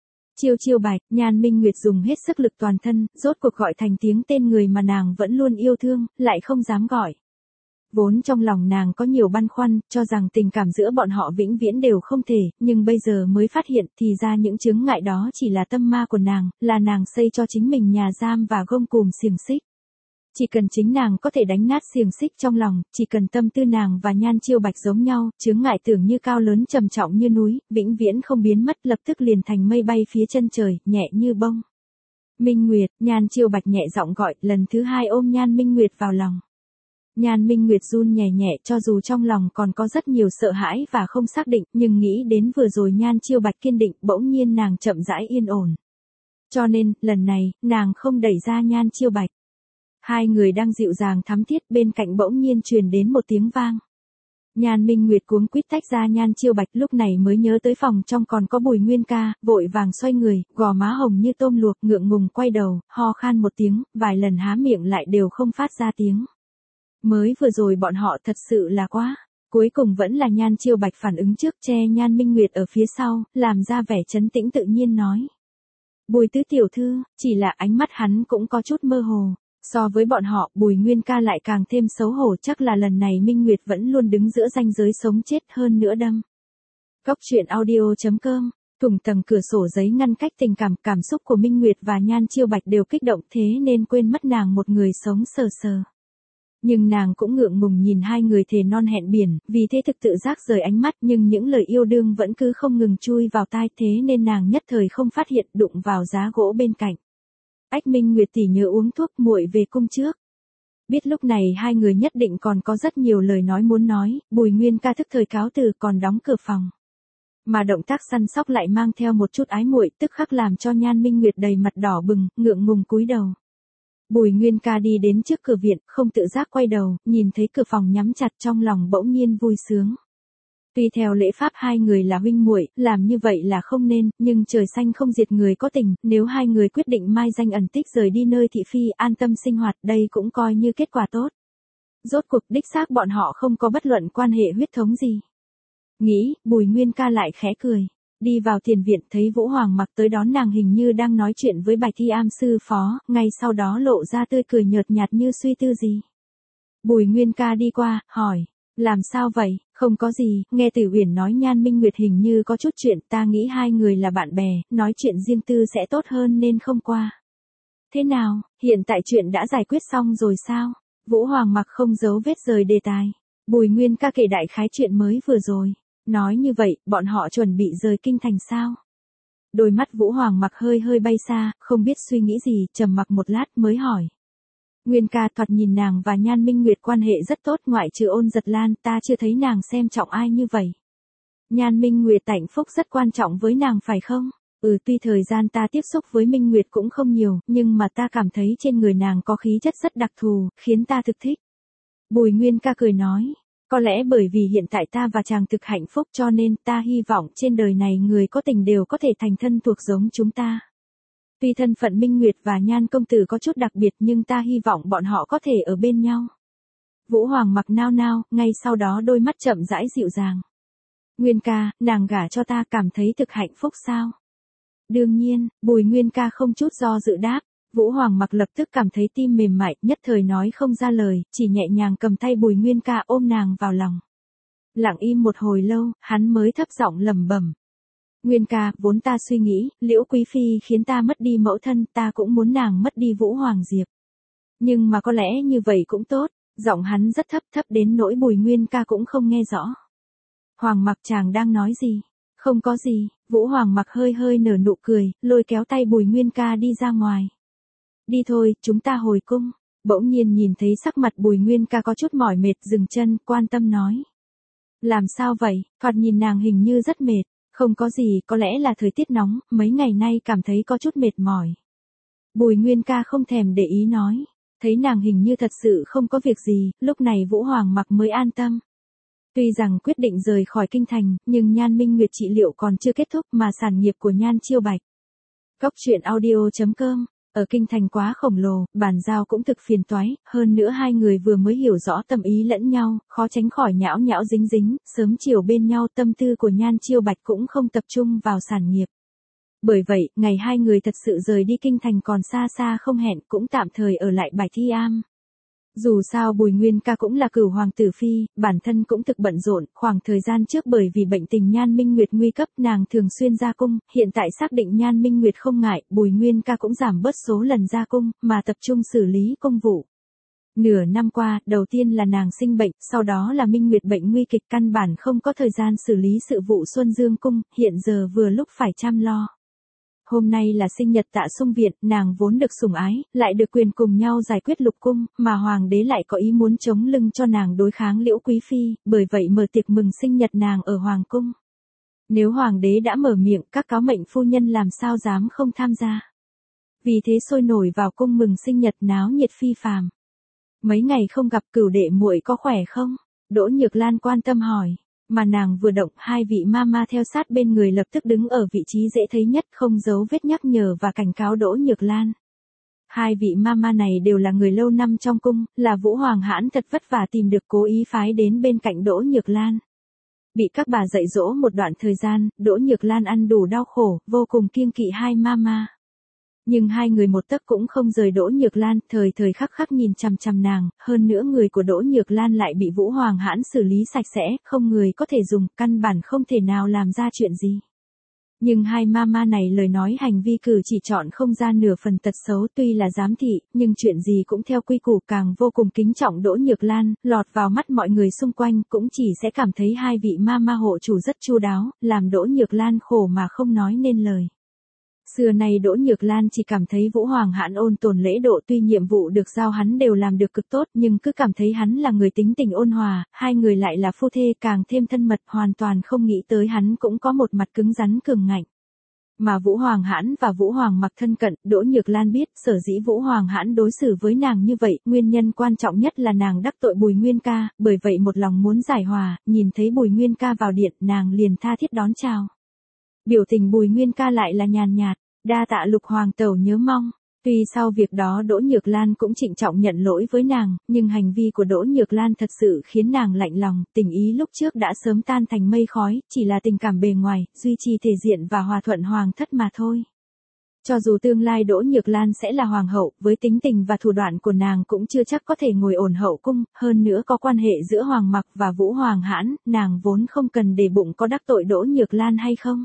Chiêu Bạch, Nhan Minh Nguyệt dùng hết sức lực toàn thân, rốt cuộc gọi thành tiếng tên người mà nàng vẫn luôn yêu thương, lại không dám gọi. Vốn trong lòng nàng có nhiều băn khoăn, cho rằng tình cảm giữa bọn họ vĩnh viễn đều không thể, nhưng bây giờ mới phát hiện thì ra những chướng ngại đó chỉ là tâm ma của nàng, là nàng xây cho chính mình nhà giam và gông cùm xiềng xích. Chỉ cần chính nàng có thể đánh nát xiềng xích trong lòng, chỉ cần tâm tư nàng và Nhan Chiêu Bạch giống nhau, chướng ngại tưởng như cao lớn trầm trọng như núi, vĩnh viễn không biến mất, lập tức liền thành mây bay phía chân trời, nhẹ như bông. Minh Nguyệt, Nhan Chiêu Bạch nhẹ giọng gọi, lần thứ hai ôm Nhan Minh Nguyệt vào lòng. Nhan Minh Nguyệt run nhẹ nhẹ, cho dù trong lòng còn có rất nhiều sợ hãi và không xác định, nhưng nghĩ đến vừa rồi Nhan Chiêu Bạch kiên định, bỗng nhiên nàng chậm rãi yên ổn. Cho nên, lần này, nàng không đẩy ra Nhan Chiêu Bạch. Hai người đang dịu dàng thắm thiết, bên cạnh bỗng nhiên truyền đến một tiếng vang. Nhan Minh Nguyệt cuống quýt tách ra Nhan Chiêu Bạch, lúc này mới nhớ tới phòng trong còn có Bùi Nguyên Ca, vội vàng xoay người, gò má hồng như tôm luộc, ngượng ngùng quay đầu, ho khan một tiếng, vài lần há miệng lại đều không phát ra tiếng. Mới vừa rồi bọn họ thật sự là quá Cuối cùng vẫn là Nhan Chiêu Bạch phản ứng trước, che Nhan Minh Nguyệt ở phía sau, làm ra vẻ trấn tĩnh tự nhiên nói. Bùi tứ tiểu thư, chỉ là ánh mắt hắn cũng có chút mơ hồ. So với bọn họ, Bùi Nguyên ca lại càng thêm xấu hổ, chắc là lần này Minh Nguyệt vẫn luôn đứng giữa ranh giới sống chết hơn nữa đâm. Góc truyện audio.com, thủng tầng cửa sổ giấy ngăn cách tình cảm xúc của Minh Nguyệt và Nhan Chiêu Bạch đều kích động, thế nên quên mất nàng một người sống sờ sờ. Nhưng nàng cũng ngượng ngùng nhìn hai người thề non hẹn biển, vì thế thực tự giác rời ánh mắt, nhưng những lời yêu đương vẫn cứ không ngừng chui vào tai, thế nên nàng nhất thời không phát hiện, đụng vào giá gỗ bên cạnh. Ách, Minh Nguyệt tỷ nhớ uống thuốc, muội về cung trước. Biết lúc này hai người nhất định còn có rất nhiều lời nói muốn nói, Bùi Nguyên ca thức thời cáo từ còn đóng cửa phòng. Mà động tác săn sóc lại mang theo một chút ái muội, tức khắc làm cho Nhan Minh Nguyệt đầy mặt đỏ bừng, ngượng ngùng cúi đầu. Bùi Nguyên ca đi đến trước cửa viện, không tự giác quay đầu, nhìn thấy cửa phòng nhắm chặt trong lòng bỗng nhiên vui sướng. Tuy theo lễ pháp hai người là huynh muội, làm như vậy là không nên, nhưng trời xanh không diệt người có tình, nếu hai người quyết định mai danh ẩn tích rời đi nơi thị phi an tâm sinh hoạt, đây cũng coi như kết quả tốt. Rốt cuộc đích xác bọn họ không có bất luận quan hệ huyết thống gì. Nghĩ, Bùi Nguyên ca lại khẽ cười. Đi vào tiền viện thấy Vũ Hoàng Mặc tới đón nàng, hình như đang nói chuyện với Bạch Thi Am sư phó, ngay sau đó lộ ra tươi cười nhợt nhạt như suy tư gì. Bùi Nguyên ca đi qua, hỏi, làm sao vậy? Không có gì, nghe Tử Uyển nói Nhan Minh Nguyệt hình như có chút chuyện, ta nghĩ hai người là bạn bè, nói chuyện riêng tư sẽ tốt hơn nên không qua. Thế nào, hiện tại chuyện đã giải quyết xong rồi sao? Vũ Hoàng Mặc không giấu vết rời đề tài. Bùi Nguyên ca kể đại khái chuyện mới vừa rồi. Nói như vậy, bọn họ chuẩn bị rời kinh thành sao? Đôi mắt Vũ Hoàng Mặc hơi hơi bay xa, không biết suy nghĩ gì, trầm mặc một lát mới hỏi. Nguyên ca, thoạt nhìn nàng và Nhan Minh Nguyệt quan hệ rất tốt, ngoại trừ Ôn Giật Lan, ta chưa thấy nàng xem trọng ai như vậy. Nhan Minh Nguyệt hạnh phúc rất quan trọng với nàng phải không? Tuy thời gian ta tiếp xúc với Minh Nguyệt cũng không nhiều, nhưng mà ta cảm thấy trên người nàng có khí chất rất đặc thù, khiến ta thực thích. Bùi Nguyên ca cười nói. Có lẽ bởi vì hiện tại ta và chàng thực hạnh phúc cho nên ta hy vọng trên đời này người có tình đều có thể thành thân thuộc giống chúng ta. Tuy thân phận Minh Nguyệt và Nhan công tử có chút đặc biệt nhưng ta hy vọng bọn họ có thể ở bên nhau. Vũ Hoàng Mặc nao nao, ngay sau đó đôi mắt chậm rãi dịu dàng. Nguyên ca, nàng gả cho ta cảm thấy thực hạnh phúc sao? Đương nhiên, Bùi Nguyên ca không chút do dự đáp. Vũ Hoàng Mặc lập tức cảm thấy tim mềm mại, nhất thời nói không ra lời, chỉ nhẹ nhàng cầm tay Bùi Nguyên ca ôm nàng vào lòng. Lặng im một hồi lâu, hắn mới thấp giọng lẩm bẩm. Nguyên ca, vốn ta suy nghĩ, Liễu Quý Phi khiến ta mất đi mẫu thân, ta cũng muốn nàng mất đi Vũ Hoàng Diệp. Nhưng mà có lẽ như vậy cũng tốt, giọng hắn rất thấp đến nỗi Bùi Nguyên ca cũng không nghe rõ. Hoàng Mặc, chàng đang nói gì? Không có gì, Vũ Hoàng Mặc hơi hơi nở nụ cười, lôi kéo tay Bùi Nguyên ca đi ra ngoài. Đi thôi, chúng ta hồi cung. Bỗng nhiên nhìn thấy sắc mặt Bùi Nguyên ca có chút mỏi mệt, dừng chân, quan tâm nói. Làm sao vậy, thoạt nhìn nàng hình như rất mệt. Không có gì, có lẽ là thời tiết nóng, mấy ngày nay cảm thấy có chút mệt mỏi. Bùi Nguyên ca không thèm để ý nói. Thấy nàng hình như thật sự không có việc gì, lúc này Vũ Hoàng Mặc mới an tâm. Tuy rằng quyết định rời khỏi kinh thành, nhưng Nhan Minh Nguyệt trị liệu còn chưa kết thúc mà sản nghiệp của Nhan Chiêu Bạch. Góc truyện audio.com. Ở kinh thành quá khổng lồ, bàn giao cũng thực phiền toái, hơn nữa hai người vừa mới hiểu rõ tâm ý lẫn nhau, khó tránh khỏi nhão nhão dính dính, sớm chiều bên nhau, tâm tư của Nhan Chiêu Bạch cũng không tập trung vào sản nghiệp. Bởi vậy, ngày hai người thật sự rời đi kinh thành còn xa xa không hẹn, cũng tạm thời ở lại Bạch Thi Am. Dù sao Bùi Nguyên ca cũng là cửu hoàng tử phi, bản thân cũng thực bận rộn, khoảng thời gian trước bởi vì bệnh tình Nhan Minh Nguyệt nguy cấp nàng thường xuyên ra cung, hiện tại xác định Nhan Minh Nguyệt không ngại, Bùi Nguyên ca cũng giảm bớt số lần ra cung, mà tập trung xử lý công vụ. Nửa năm qua, đầu tiên là nàng sinh bệnh, sau đó là Minh Nguyệt bệnh nguy kịch, căn bản không có thời gian xử lý sự vụ Xuân Dương cung, hiện giờ vừa lúc phải chăm lo. Hôm nay là sinh nhật Tạ Sung Viện, nàng vốn được sủng ái, lại được quyền cùng nhau giải quyết lục cung, mà hoàng đế lại có ý muốn chống lưng cho nàng đối kháng Liễu Quý Phi, bởi vậy mở tiệc mừng sinh nhật nàng ở hoàng cung. Nếu hoàng đế đã mở miệng, các cáo mệnh phu nhân làm sao dám không tham gia. Vì thế sôi nổi vào cung mừng sinh nhật, náo nhiệt phi phàm. Mấy ngày không gặp, Cửu đệ muội có khỏe không? Đỗ Nhược Lan quan tâm hỏi. Mà nàng vừa động, hai vị mama theo sát bên người lập tức đứng ở vị trí dễ thấy nhất, không giấu vết nhắc nhở và cảnh cáo Đỗ Nhược Lan. Hai vị mama này đều là người lâu năm trong cung, là Vũ Hoàng Hãn thật vất vả tìm được cố ý phái đến bên cạnh Đỗ Nhược Lan. Bị các bà dạy dỗ một đoạn thời gian, Đỗ Nhược Lan ăn đủ đau khổ, vô cùng kiêng kỵ hai mama. Nhưng hai người một tấc cũng không rời Đỗ Nhược Lan, thời thời khắc khắc nhìn chằm chằm nàng, hơn nữa người của Đỗ Nhược Lan lại bị Vũ Hoàng Hãn xử lý sạch sẽ, không người có thể dùng, căn bản không thể nào làm ra chuyện gì. Nhưng hai mama này lời nói hành vi cử chỉ chọn không ra nửa phần tật xấu, tuy là giám thị, nhưng chuyện gì cũng theo quy củ, càng vô cùng kính trọng Đỗ Nhược Lan, lọt vào mắt mọi người xung quanh cũng chỉ sẽ cảm thấy hai vị mama hộ chủ rất chu đáo, làm Đỗ Nhược Lan khổ mà không nói nên lời. Xưa nay Đỗ Nhược Lan chỉ cảm thấy Vũ Hoàng Hãn ôn tồn lễ độ, tuy nhiệm vụ được giao hắn đều làm được cực tốt, nhưng cứ cảm thấy hắn là người tính tình ôn hòa, hai người lại là phu thê càng thêm thân mật, hoàn toàn không nghĩ tới hắn cũng có một mặt cứng rắn cường ngạnh. Mà Vũ Hoàng Hãn và Vũ Hoàng Mặc thân cận, Đỗ Nhược Lan biết, sở dĩ Vũ Hoàng Hãn đối xử với nàng như vậy, nguyên nhân quan trọng nhất là nàng đắc tội Bùi Nguyên Ca, bởi vậy một lòng muốn giải hòa, nhìn thấy Bùi Nguyên Ca vào điện, nàng liền tha thiết đón chào. Biểu tình Bùi Nguyên Ca lại là nhàn nhạt, đa tạ Lục Hoàng tẩu nhớ mong. Tuy sau việc đó Đỗ Nhược Lan cũng trịnh trọng nhận lỗi với nàng, nhưng hành vi của Đỗ Nhược Lan thật sự khiến nàng lạnh lòng, tình ý lúc trước đã sớm tan thành mây khói, chỉ là tình cảm bề ngoài, duy trì thể diện và hòa thuận hoàng thất mà thôi. Cho dù tương lai Đỗ Nhược Lan sẽ là hoàng hậu, với tính tình và thủ đoạn của nàng cũng chưa chắc có thể ngồi ổn hậu cung, hơn nữa có quan hệ giữa Hoàng Mặc và Vũ Hoàng Hãn, nàng vốn không cần để bụng có đắc tội Đỗ Nhược Lan hay không.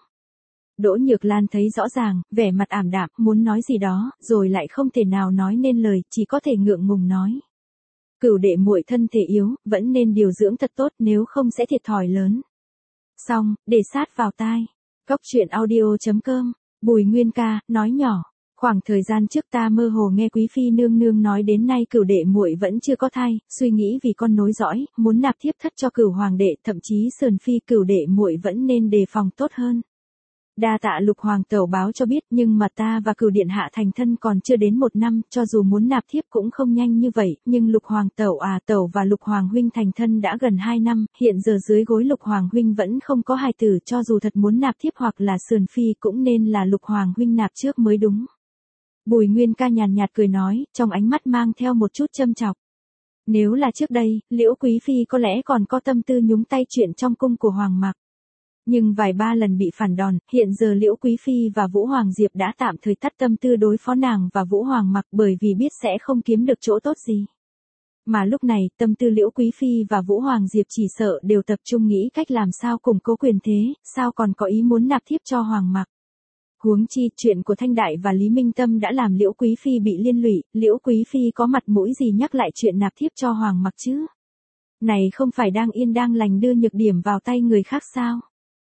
Đỗ Nhược Lan thấy rõ ràng, vẻ mặt ảm đạm, muốn nói gì đó, rồi lại không thể nào nói nên lời, chỉ có thể ngượng ngùng nói. Cửu đệ muội thân thể yếu, vẫn nên điều dưỡng thật tốt, nếu không sẽ thiệt thòi lớn. Xong, để sát vào tai. Cóc truyện audio.com, Bùi Nguyên Ca, nói nhỏ. Khoảng thời gian trước ta mơ hồ nghe quý phi nương nương nói đến nay cửu đệ muội vẫn chưa có thai, suy nghĩ vì con nối dõi, muốn nạp thiếp thất cho cửu hoàng đệ, thậm chí sườn phi cửu đệ muội vẫn nên đề phòng tốt hơn. Đa tạ Lục Hoàng tẩu báo cho biết, nhưng mà ta và cửu điện hạ thành thân còn chưa đến 1 năm, cho dù muốn nạp thiếp cũng không nhanh như vậy, nhưng Lục Hoàng tẩu và Lục Hoàng huynh thành thân đã gần 2 năm, hiện giờ dưới gối Lục Hoàng huynh vẫn không có hài tử, cho dù thật muốn nạp thiếp hoặc là sườn phi cũng nên là Lục Hoàng huynh nạp trước mới đúng. Bùi Nguyên Ca nhàn nhạt cười nói, trong ánh mắt mang theo một chút châm chọc. Nếu là trước đây, Liễu quý phi có lẽ còn có tâm tư nhúng tay chuyện trong cung của Hoàng Mặc. Nhưng vài ba lần bị phản đòn, hiện giờ Liễu quý phi và Vũ Hoàng Diệp đã tạm thời tắt tâm tư đối phó nàng và Vũ Hoàng Mặc, bởi vì biết sẽ không kiếm được chỗ tốt gì. Mà lúc này, tâm tư Liễu quý phi và Vũ Hoàng Diệp chỉ sợ đều tập trung nghĩ cách làm sao củng cố quyền thế, sao còn có ý muốn nạp thiếp cho Hoàng Mặc. Huống chi, chuyện của Thanh Đại và Lý Minh Tâm đã làm Liễu quý phi bị liên lụy, Liễu quý phi có mặt mũi gì nhắc lại chuyện nạp thiếp cho Hoàng Mặc chứ? Này không phải đang yên đang lành đưa nhược điểm vào tay người khác sao?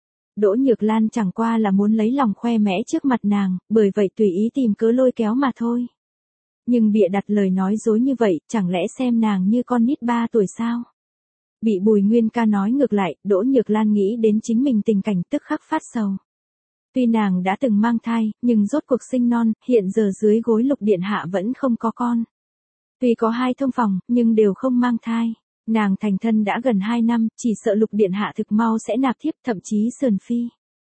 Đỗ Nhược Lan chẳng qua là muốn lấy lòng khoe mẽ trước mặt nàng, bởi vậy tùy ý tìm cớ lôi kéo mà thôi. Nhưng bịa đặt lời nói dối như vậy, chẳng lẽ xem nàng như con nít 3 tuổi sao? Bị Bùi Nguyên Ca nói ngược lại, Đỗ Nhược Lan nghĩ đến chính mình tình cảnh tức khắc phát sầu. Tuy nàng đã từng mang thai, nhưng rốt cuộc sinh non, hiện giờ dưới gối Lục điện hạ vẫn không có con. Tuy có 2 thông phòng, nhưng đều không mang thai. Nàng thành thân đã gần 2 năm, chỉ sợ Lục điện hạ thực mau sẽ nạp thiếp, thậm chí sườn phi.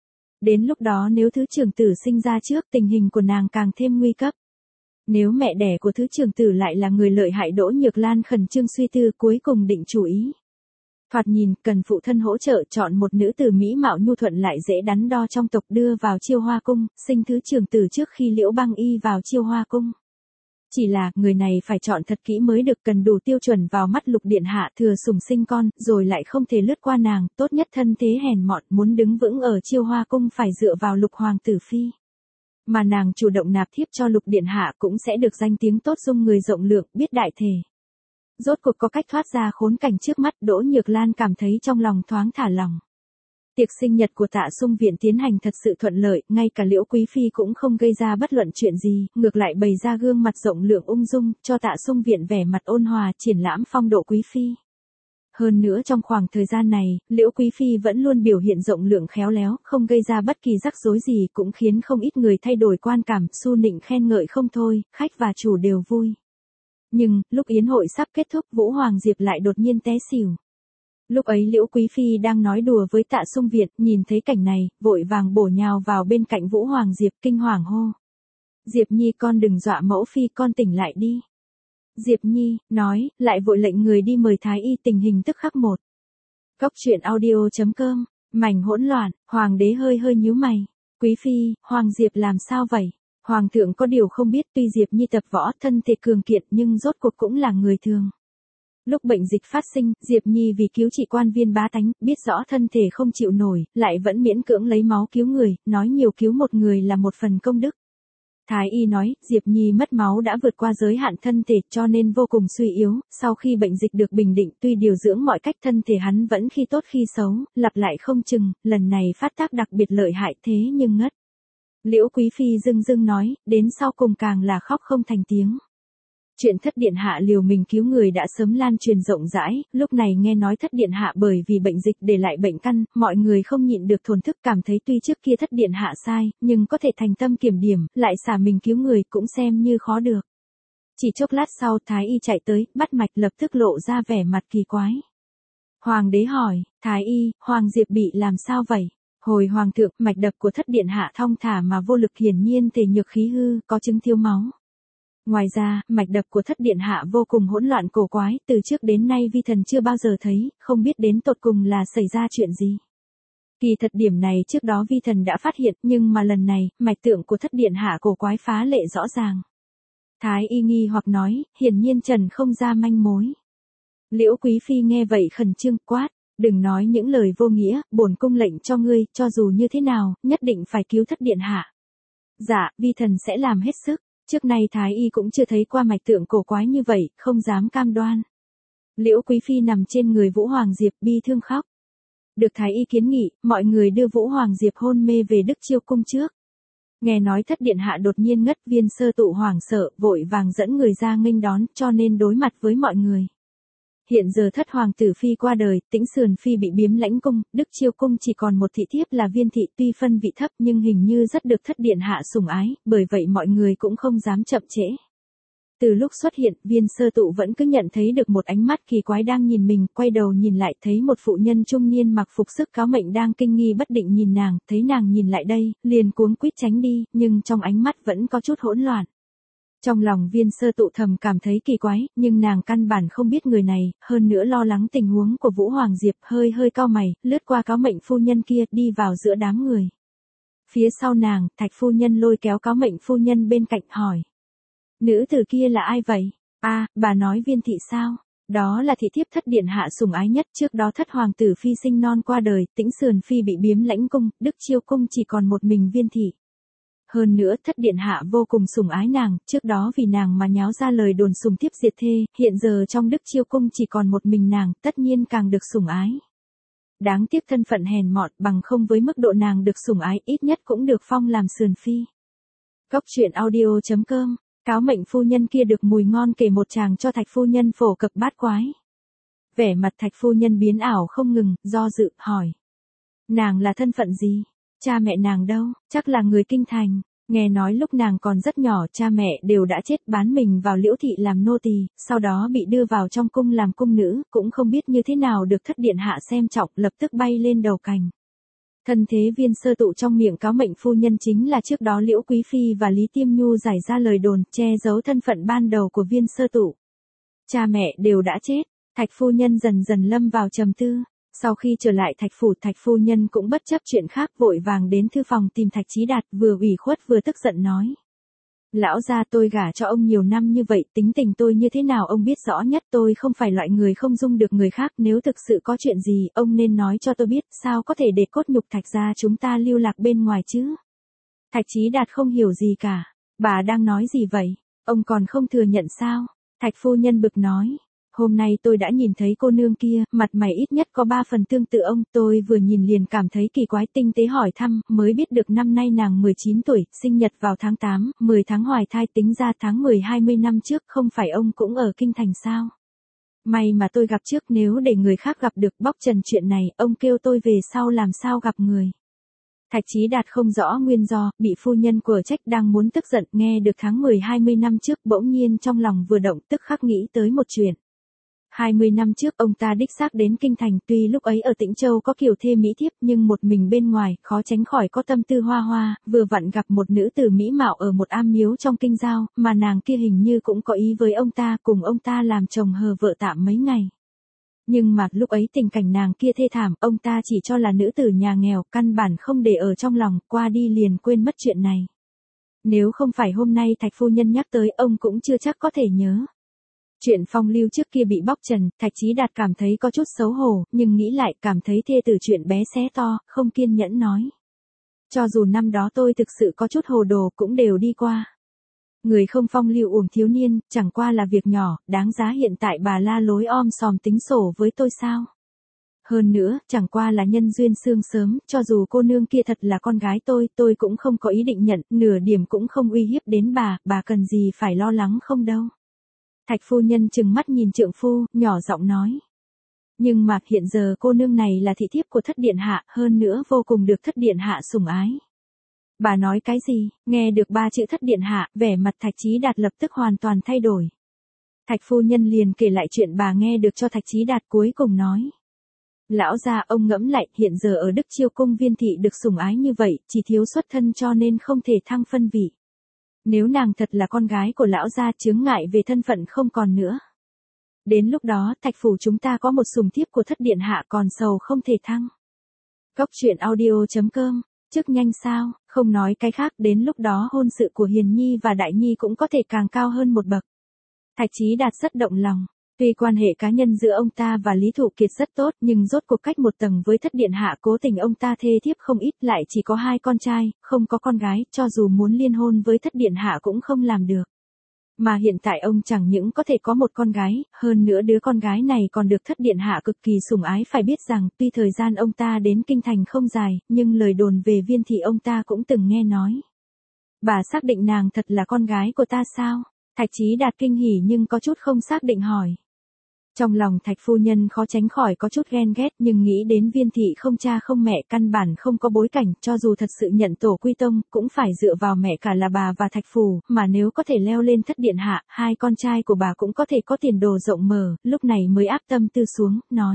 Đến lúc đó nếu thứ trưởng tử sinh ra trước, tình hình của nàng càng thêm nguy cấp. Nếu mẹ đẻ của thứ trưởng tử lại là người lợi hại, Đỗ Nhược Lan khẩn trương suy tư, cuối cùng định chủ ý. Thoạt nhìn, cần phụ thân hỗ trợ, chọn một nữ tử mỹ mạo nhu thuận lại dễ đắn đo trong tộc đưa vào Chiêu Hoa cung, sinh thứ trưởng tử trước khi Liễu Băng Y vào Chiêu Hoa cung. Chỉ là, người này phải chọn thật kỹ mới được, cần đủ tiêu chuẩn vào mắt Lục điện hạ, thừa sủng sinh con, rồi lại không thể lướt qua nàng, tốt nhất thân thế hèn mọn, muốn đứng vững ở Chiêu Hoa cung phải dựa vào Lục hoàng tử phi. Mà nàng chủ động nạp thiếp cho Lục điện hạ cũng sẽ được danh tiếng tốt, dung người rộng lượng, biết đại thể. Rốt cuộc có cách thoát ra khốn cảnh trước mắt, Đỗ Nhược Lan cảm thấy trong lòng thoáng thả lòng. Tiệc sinh nhật của Tạ Sung Viện tiến hành thật sự thuận lợi, ngay cả Liễu quý phi cũng không gây ra bất luận chuyện gì, ngược lại bày ra gương mặt rộng lượng ung dung, cho Tạ Sung Viện vẻ mặt ôn hòa, triển lãm phong độ quý phi. Hơn nữa trong khoảng thời gian này, Liễu quý phi vẫn luôn biểu hiện rộng lượng khéo léo, không gây ra bất kỳ rắc rối gì, cũng khiến không ít người thay đổi quan cảm, su nịnh khen ngợi không thôi, khách và chủ đều vui. Nhưng, lúc yến hội sắp kết thúc, Vũ Hoàng Diệp lại đột nhiên té xỉu. Lúc ấy Liễu quý phi đang nói đùa với Tạ Sung Viện, nhìn thấy cảnh này, vội vàng bổ nhào vào bên cạnh Vũ Hoàng Diệp, kinh hoàng hô. Diệp Nhi con đừng dọa mẫu phi, con tỉnh lại đi. Diệp Nhi, nói, lại vội lệnh người đi mời thái y, tình hình tức khắc một. Góc truyện audio.com, mảnh hỗn loạn, hoàng đế hơi hơi nhíu mày. Quý phi, Hoàng Diệp làm sao vậy? Hoàng thượng có điều không biết, tuy Diệp Nhi tập võ, thân thể cường kiện nhưng rốt cuộc cũng là người thường. Lúc bệnh dịch phát sinh, Diệp Nhi vì cứu trị quan viên bá tánh, biết rõ thân thể không chịu nổi, lại vẫn miễn cưỡng lấy máu cứu người, nói nhiều cứu một người là một phần công đức. Thái y nói, Diệp Nhi mất máu đã vượt qua giới hạn thân thể cho nên vô cùng suy yếu, sau khi bệnh dịch được bình định tuy điều dưỡng mọi cách thân thể hắn vẫn khi tốt khi xấu, lặp lại không chừng, lần này phát tác đặc biệt lợi hại thế nhưng ngất. Liễu Quý Phi dưng dưng nói, đến sau cùng càng là khóc không thành tiếng. Chuyện thất điện hạ liều mình cứu người đã sớm lan truyền rộng rãi, lúc này nghe nói thất điện hạ bởi vì bệnh dịch để lại bệnh căn, mọi người không nhịn được thổn thức, cảm thấy tuy trước kia thất điện hạ sai, nhưng có thể thành tâm kiểm điểm, lại xả mình cứu người cũng xem như khó được. Chỉ chốc lát sau thái y chạy tới, bắt mạch lập tức lộ ra vẻ mặt kỳ quái. Hoàng đế hỏi, thái y, Hoàng Diệp bị làm sao vậy? Hồi hoàng thượng, mạch đập của thất điện hạ thong thả mà vô lực, hiển nhiên thể nhược khí hư, có chứng thiếu máu. Ngoài ra, mạch đập của thất điện hạ vô cùng hỗn loạn cổ quái, từ trước đến nay vi thần chưa bao giờ thấy, không biết đến tột cùng là xảy ra chuyện gì. Kỳ thật điểm này trước đó vi thần đã phát hiện, nhưng mà lần này, mạch tượng của thất điện hạ cổ quái phá lệ rõ ràng. Thái y nghi hoặc nói, hiển nhiên trần không ra manh mối. Liễu Quý Phi nghe vậy khẩn trương quát, đừng nói những lời vô nghĩa, bổn cung lệnh cho ngươi, cho dù như thế nào, nhất định phải cứu thất điện hạ. Dạ, vi thần sẽ làm hết sức. Trước nay thái y cũng chưa thấy qua mạch tượng cổ quái như vậy, không dám cam đoan. Liễu Quý Phi nằm trên người Vũ Hoàng Diệp bi thương khóc. Được thái y kiến nghị, mọi người đưa Vũ Hoàng Diệp hôn mê về Đức Chiêu cung trước. Nghe nói thất điện hạ đột nhiên ngất, Viên Sơ Tụ hoảng sợ, vội vàng dẫn người ra nghênh đón, cho nên đối mặt với mọi người. Hiện giờ thất hoàng tử phi qua đời, Tĩnh Sườn phi bị biếm lãnh cung, Đức Chiêu cung chỉ còn một thị thiếp là Viên thị, tuy phân vị thấp nhưng hình như rất được thất điện hạ sủng ái, bởi vậy mọi người cũng không dám chậm trễ. Từ lúc xuất hiện, Viên Sơ Tụ vẫn cứ nhận thấy được một ánh mắt kỳ quái đang nhìn mình, quay đầu nhìn lại thấy một phụ nhân trung niên mặc phục sức cáo mệnh đang kinh nghi bất định nhìn nàng, thấy nàng nhìn lại đây, liền cuống quýt tránh đi, nhưng trong ánh mắt vẫn có chút hỗn loạn. Trong lòng Viên Sơ Tụ thầm cảm thấy kỳ quái, nhưng nàng căn bản không biết người này, hơn nữa lo lắng tình huống của Vũ Hoàng Diệp, hơi hơi cau mày, lướt qua cáo mệnh phu nhân kia, đi vào giữa đám người. Phía sau nàng, Thạch phu nhân lôi kéo cáo mệnh phu nhân bên cạnh hỏi. Nữ tử kia là ai vậy? Bà nói Viên thị sao? Đó là thị thiếp thất điện hạ sủng ái nhất, trước đó thất hoàng tử phi sinh non qua đời, Tĩnh Sườn phi bị biếm lãnh cung, Đức Chiêu cung chỉ còn một mình Viên thị. Hơn nữa thất điện hạ vô cùng sủng ái nàng, trước đó vì nàng mà nháo ra lời đồn sủng thiếp diệt thê, hiện giờ trong Đức Chiêu cung chỉ còn một mình nàng, tất nhiên càng được sủng ái. Đáng tiếc thân phận hèn mọn, bằng không với mức độ nàng được sủng ái, ít nhất cũng được phong làm sườn phi. Góc truyện audio.com, cáo mệnh phu nhân kia được mùi ngon kể một chàng cho Thạch phu nhân phổ cập bát quái. Vẻ mặt Thạch phu nhân biến ảo không ngừng, do dự, hỏi. Nàng là thân phận gì? Cha mẹ nàng đâu? Chắc là người kinh thành. Nghe nói lúc nàng còn rất nhỏ cha mẹ đều đã chết, bán mình vào Liễu thị làm nô tỳ, sau đó bị đưa vào trong cung làm cung nữ, cũng không biết như thế nào được thất điện hạ xem trọng, lập tức bay lên đầu cành. Thân thế Viên Sơ Tụ trong miệng cáo mệnh phu nhân chính là trước đó Liễu Quý Phi và Lý Tiêm Nhu giải ra lời đồn, che giấu thân phận ban đầu của Viên Sơ Tụ. Cha mẹ đều đã chết, Thạch phu nhân dần dần lâm vào trầm tư. Sau khi trở lại Thạch phủ, Thạch phu nhân cũng bất chấp chuyện khác, vội vàng đến thư phòng tìm Thạch Chí Đạt, vừa ủy khuất vừa tức giận nói. Lão gia, tôi gả cho ông nhiều năm như vậy, tính tình tôi như thế nào ông biết rõ nhất, tôi không phải loại người không dung được người khác, nếu thực sự có chuyện gì, ông nên nói cho tôi biết, sao có thể để cốt nhục Thạch gia chúng ta lưu lạc bên ngoài chứ? Thạch Chí Đạt không hiểu gì cả. Bà đang nói gì vậy? Ông còn không thừa nhận sao? Thạch phu nhân bực nói. Hôm nay tôi đã nhìn thấy cô nương kia, mặt mày ít nhất có 3 phần tương tự ông, tôi vừa nhìn liền cảm thấy kỳ quái, tinh tế hỏi thăm, mới biết được năm nay nàng 19 tuổi, sinh nhật vào tháng 8, 10 tháng hoài thai, tính ra tháng 10 20 năm trước, không phải ông cũng ở kinh thành sao? May mà tôi gặp trước, nếu để người khác gặp được bóc trần chuyện này, ông kêu tôi về sau làm sao gặp người. Thạch Chí Đạt không rõ nguyên do, bị phu nhân của trách đang muốn tức giận, nghe được tháng 10 20 năm trước, bỗng nhiên trong lòng vừa động, tức khắc nghĩ tới một chuyện. 20 năm trước ông ta đích xác đến Kinh Thành, tuy lúc ấy ở Tĩnh Châu có kiều thê mỹ thiếp nhưng một mình bên ngoài, khó tránh khỏi có tâm tư hoa hoa, vừa vặn gặp một nữ tử mỹ mạo ở một am miếu trong kinh giao, mà nàng kia hình như cũng có ý với ông ta, cùng ông ta làm chồng hờ vợ tạm mấy ngày. Nhưng mà lúc ấy tình cảnh nàng kia thê thảm, ông ta chỉ cho là nữ tử nhà nghèo, căn bản không để ở trong lòng, qua đi liền quên mất chuyện này. Nếu không phải hôm nay Thạch phu nhân nhắc tới, ông cũng chưa chắc có thể nhớ. Chuyện phong lưu trước kia bị bóc trần, Thạch Chí Đạt cảm thấy có chút xấu hổ, nhưng nghĩ lại cảm thấy thê tử chuyện bé xé to, không kiên nhẫn nói. Cho dù năm đó tôi thực sự có chút hồ đồ cũng đều đi qua. Người không phong lưu uổng thiếu niên, chẳng qua là việc nhỏ, đáng giá hiện tại bà la lối om sòm tính sổ với tôi sao? Hơn nữa, chẳng qua là nhân duyên xương sớm, cho dù cô nương kia thật là con gái tôi cũng không có ý định nhận, nửa điểm cũng không uy hiếp đến bà cần gì phải lo lắng không đâu. Thạch phu nhân trừng mắt nhìn trượng phu, nhỏ giọng nói. Nhưng mà hiện giờ cô nương này là thị thiếp của thất điện hạ, hơn nữa vô cùng được thất điện hạ sủng ái. Bà nói cái gì? Nghe được 3 chữ thất điện hạ, vẻ mặt Thạch Chí Đạt lập tức hoàn toàn thay đổi. Thạch phu nhân liền kể lại chuyện bà nghe được cho Thạch Chí Đạt, cuối cùng nói. Lão gia, ông ngẫm lại, hiện giờ ở Đức Chiêu cung Viên thị được sủng ái như vậy, chỉ thiếu xuất thân cho nên không thể thăng phân vị. Nếu nàng thật là con gái của lão gia, chướng ngại về thân phận không còn nữa. Đến lúc đó, Thạch phủ chúng ta có một sủng thiếp của thất điện hạ còn sầu không thể thăng. Cốc truyện audio.com, chức nhanh sao, không nói cái khác, đến lúc đó hôn sự của Hiền Nhi và Đại Nhi cũng có thể càng cao hơn một bậc. Thạch Chí Đạt rất động lòng. Tuy quan hệ cá nhân giữa ông ta và Lý Thụ Kiệt rất tốt, nhưng rốt cuộc cách một tầng với thất điện hạ, cố tình ông ta thê thiếp không ít, lại chỉ có 2 con trai, không có con gái, cho dù muốn liên hôn với thất điện hạ cũng không làm được. Mà hiện tại ông chẳng những có thể có một con gái, hơn nữa đứa con gái này còn được thất điện hạ cực kỳ sủng ái. Phải biết rằng, tuy thời gian ông ta đến Kinh Thành không dài, nhưng lời đồn về Viên thị ông ta cũng từng nghe nói. Bà xác định nàng thật là con gái của ta sao? Thạch Chí Đạt kinh hỉ nhưng có chút không xác định hỏi. Trong lòng Thạch phu nhân khó tránh khỏi có chút ghen ghét, nhưng nghĩ đến Viên thị không cha không mẹ, căn bản không có bối cảnh, cho dù thật sự nhận tổ quy tông, cũng phải dựa vào mẹ cả là bà và Thạch phủ, mà nếu có thể leo lên thất điện hạ, 2 con trai của bà cũng có thể có tiền đồ rộng mở, lúc này mới áp tâm tư xuống, nói.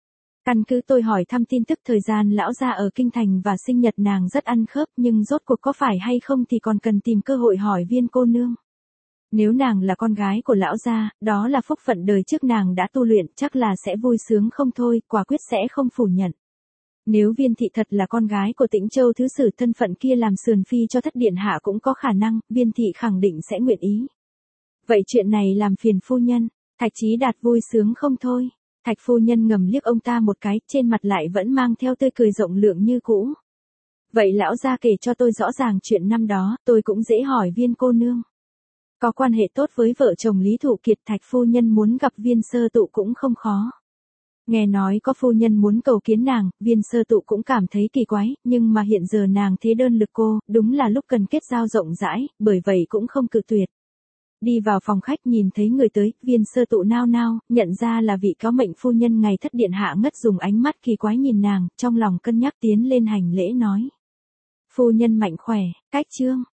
Căn cứ tôi hỏi thăm tin tức thời gian lão gia ở Kinh Thành và sinh nhật nàng rất ăn khớp, nhưng rốt cuộc có phải hay không thì còn cần tìm cơ hội hỏi Viên cô nương. Nếu nàng là con gái của lão gia, đó là phúc phận đời trước nàng đã tu luyện, chắc là sẽ vui sướng không thôi, quả quyết sẽ không phủ nhận. Nếu Viên thị thật là con gái của Tĩnh Châu thứ sử, thân phận kia làm sườn phi cho thất điện hạ cũng có khả năng, Viên thị khẳng định sẽ nguyện ý. Vậy chuyện này làm phiền phu nhân. Thạch Chí Đạt vui sướng không thôi. Thạch phu nhân ngầm liếc ông ta một cái, trên mặt lại vẫn mang theo tươi cười rộng lượng như cũ. Vậy lão gia kể cho tôi rõ ràng chuyện năm đó, tôi cũng dễ hỏi Viên cô nương. Có quan hệ tốt với vợ chồng Lý Thụ Kiệt, Thạch phu nhân muốn gặp Viên sơ tụ cũng không khó. Nghe nói có phu nhân muốn cầu kiến nàng, Viên sơ tụ cũng cảm thấy kỳ quái, nhưng mà hiện giờ nàng thế đơn lực cô, đúng là lúc cần kết giao rộng rãi, bởi vậy cũng không cự tuyệt. Đi vào phòng khách nhìn thấy người tới, Viên sơ tụ nao nao, nhận ra là vị cáo mệnh phu nhân ngày thất điện hạ ngất, dùng ánh mắt kỳ quái nhìn nàng, trong lòng cân nhắc tiến lên hành lễ nói. Phu nhân mạnh khỏe, cách chương.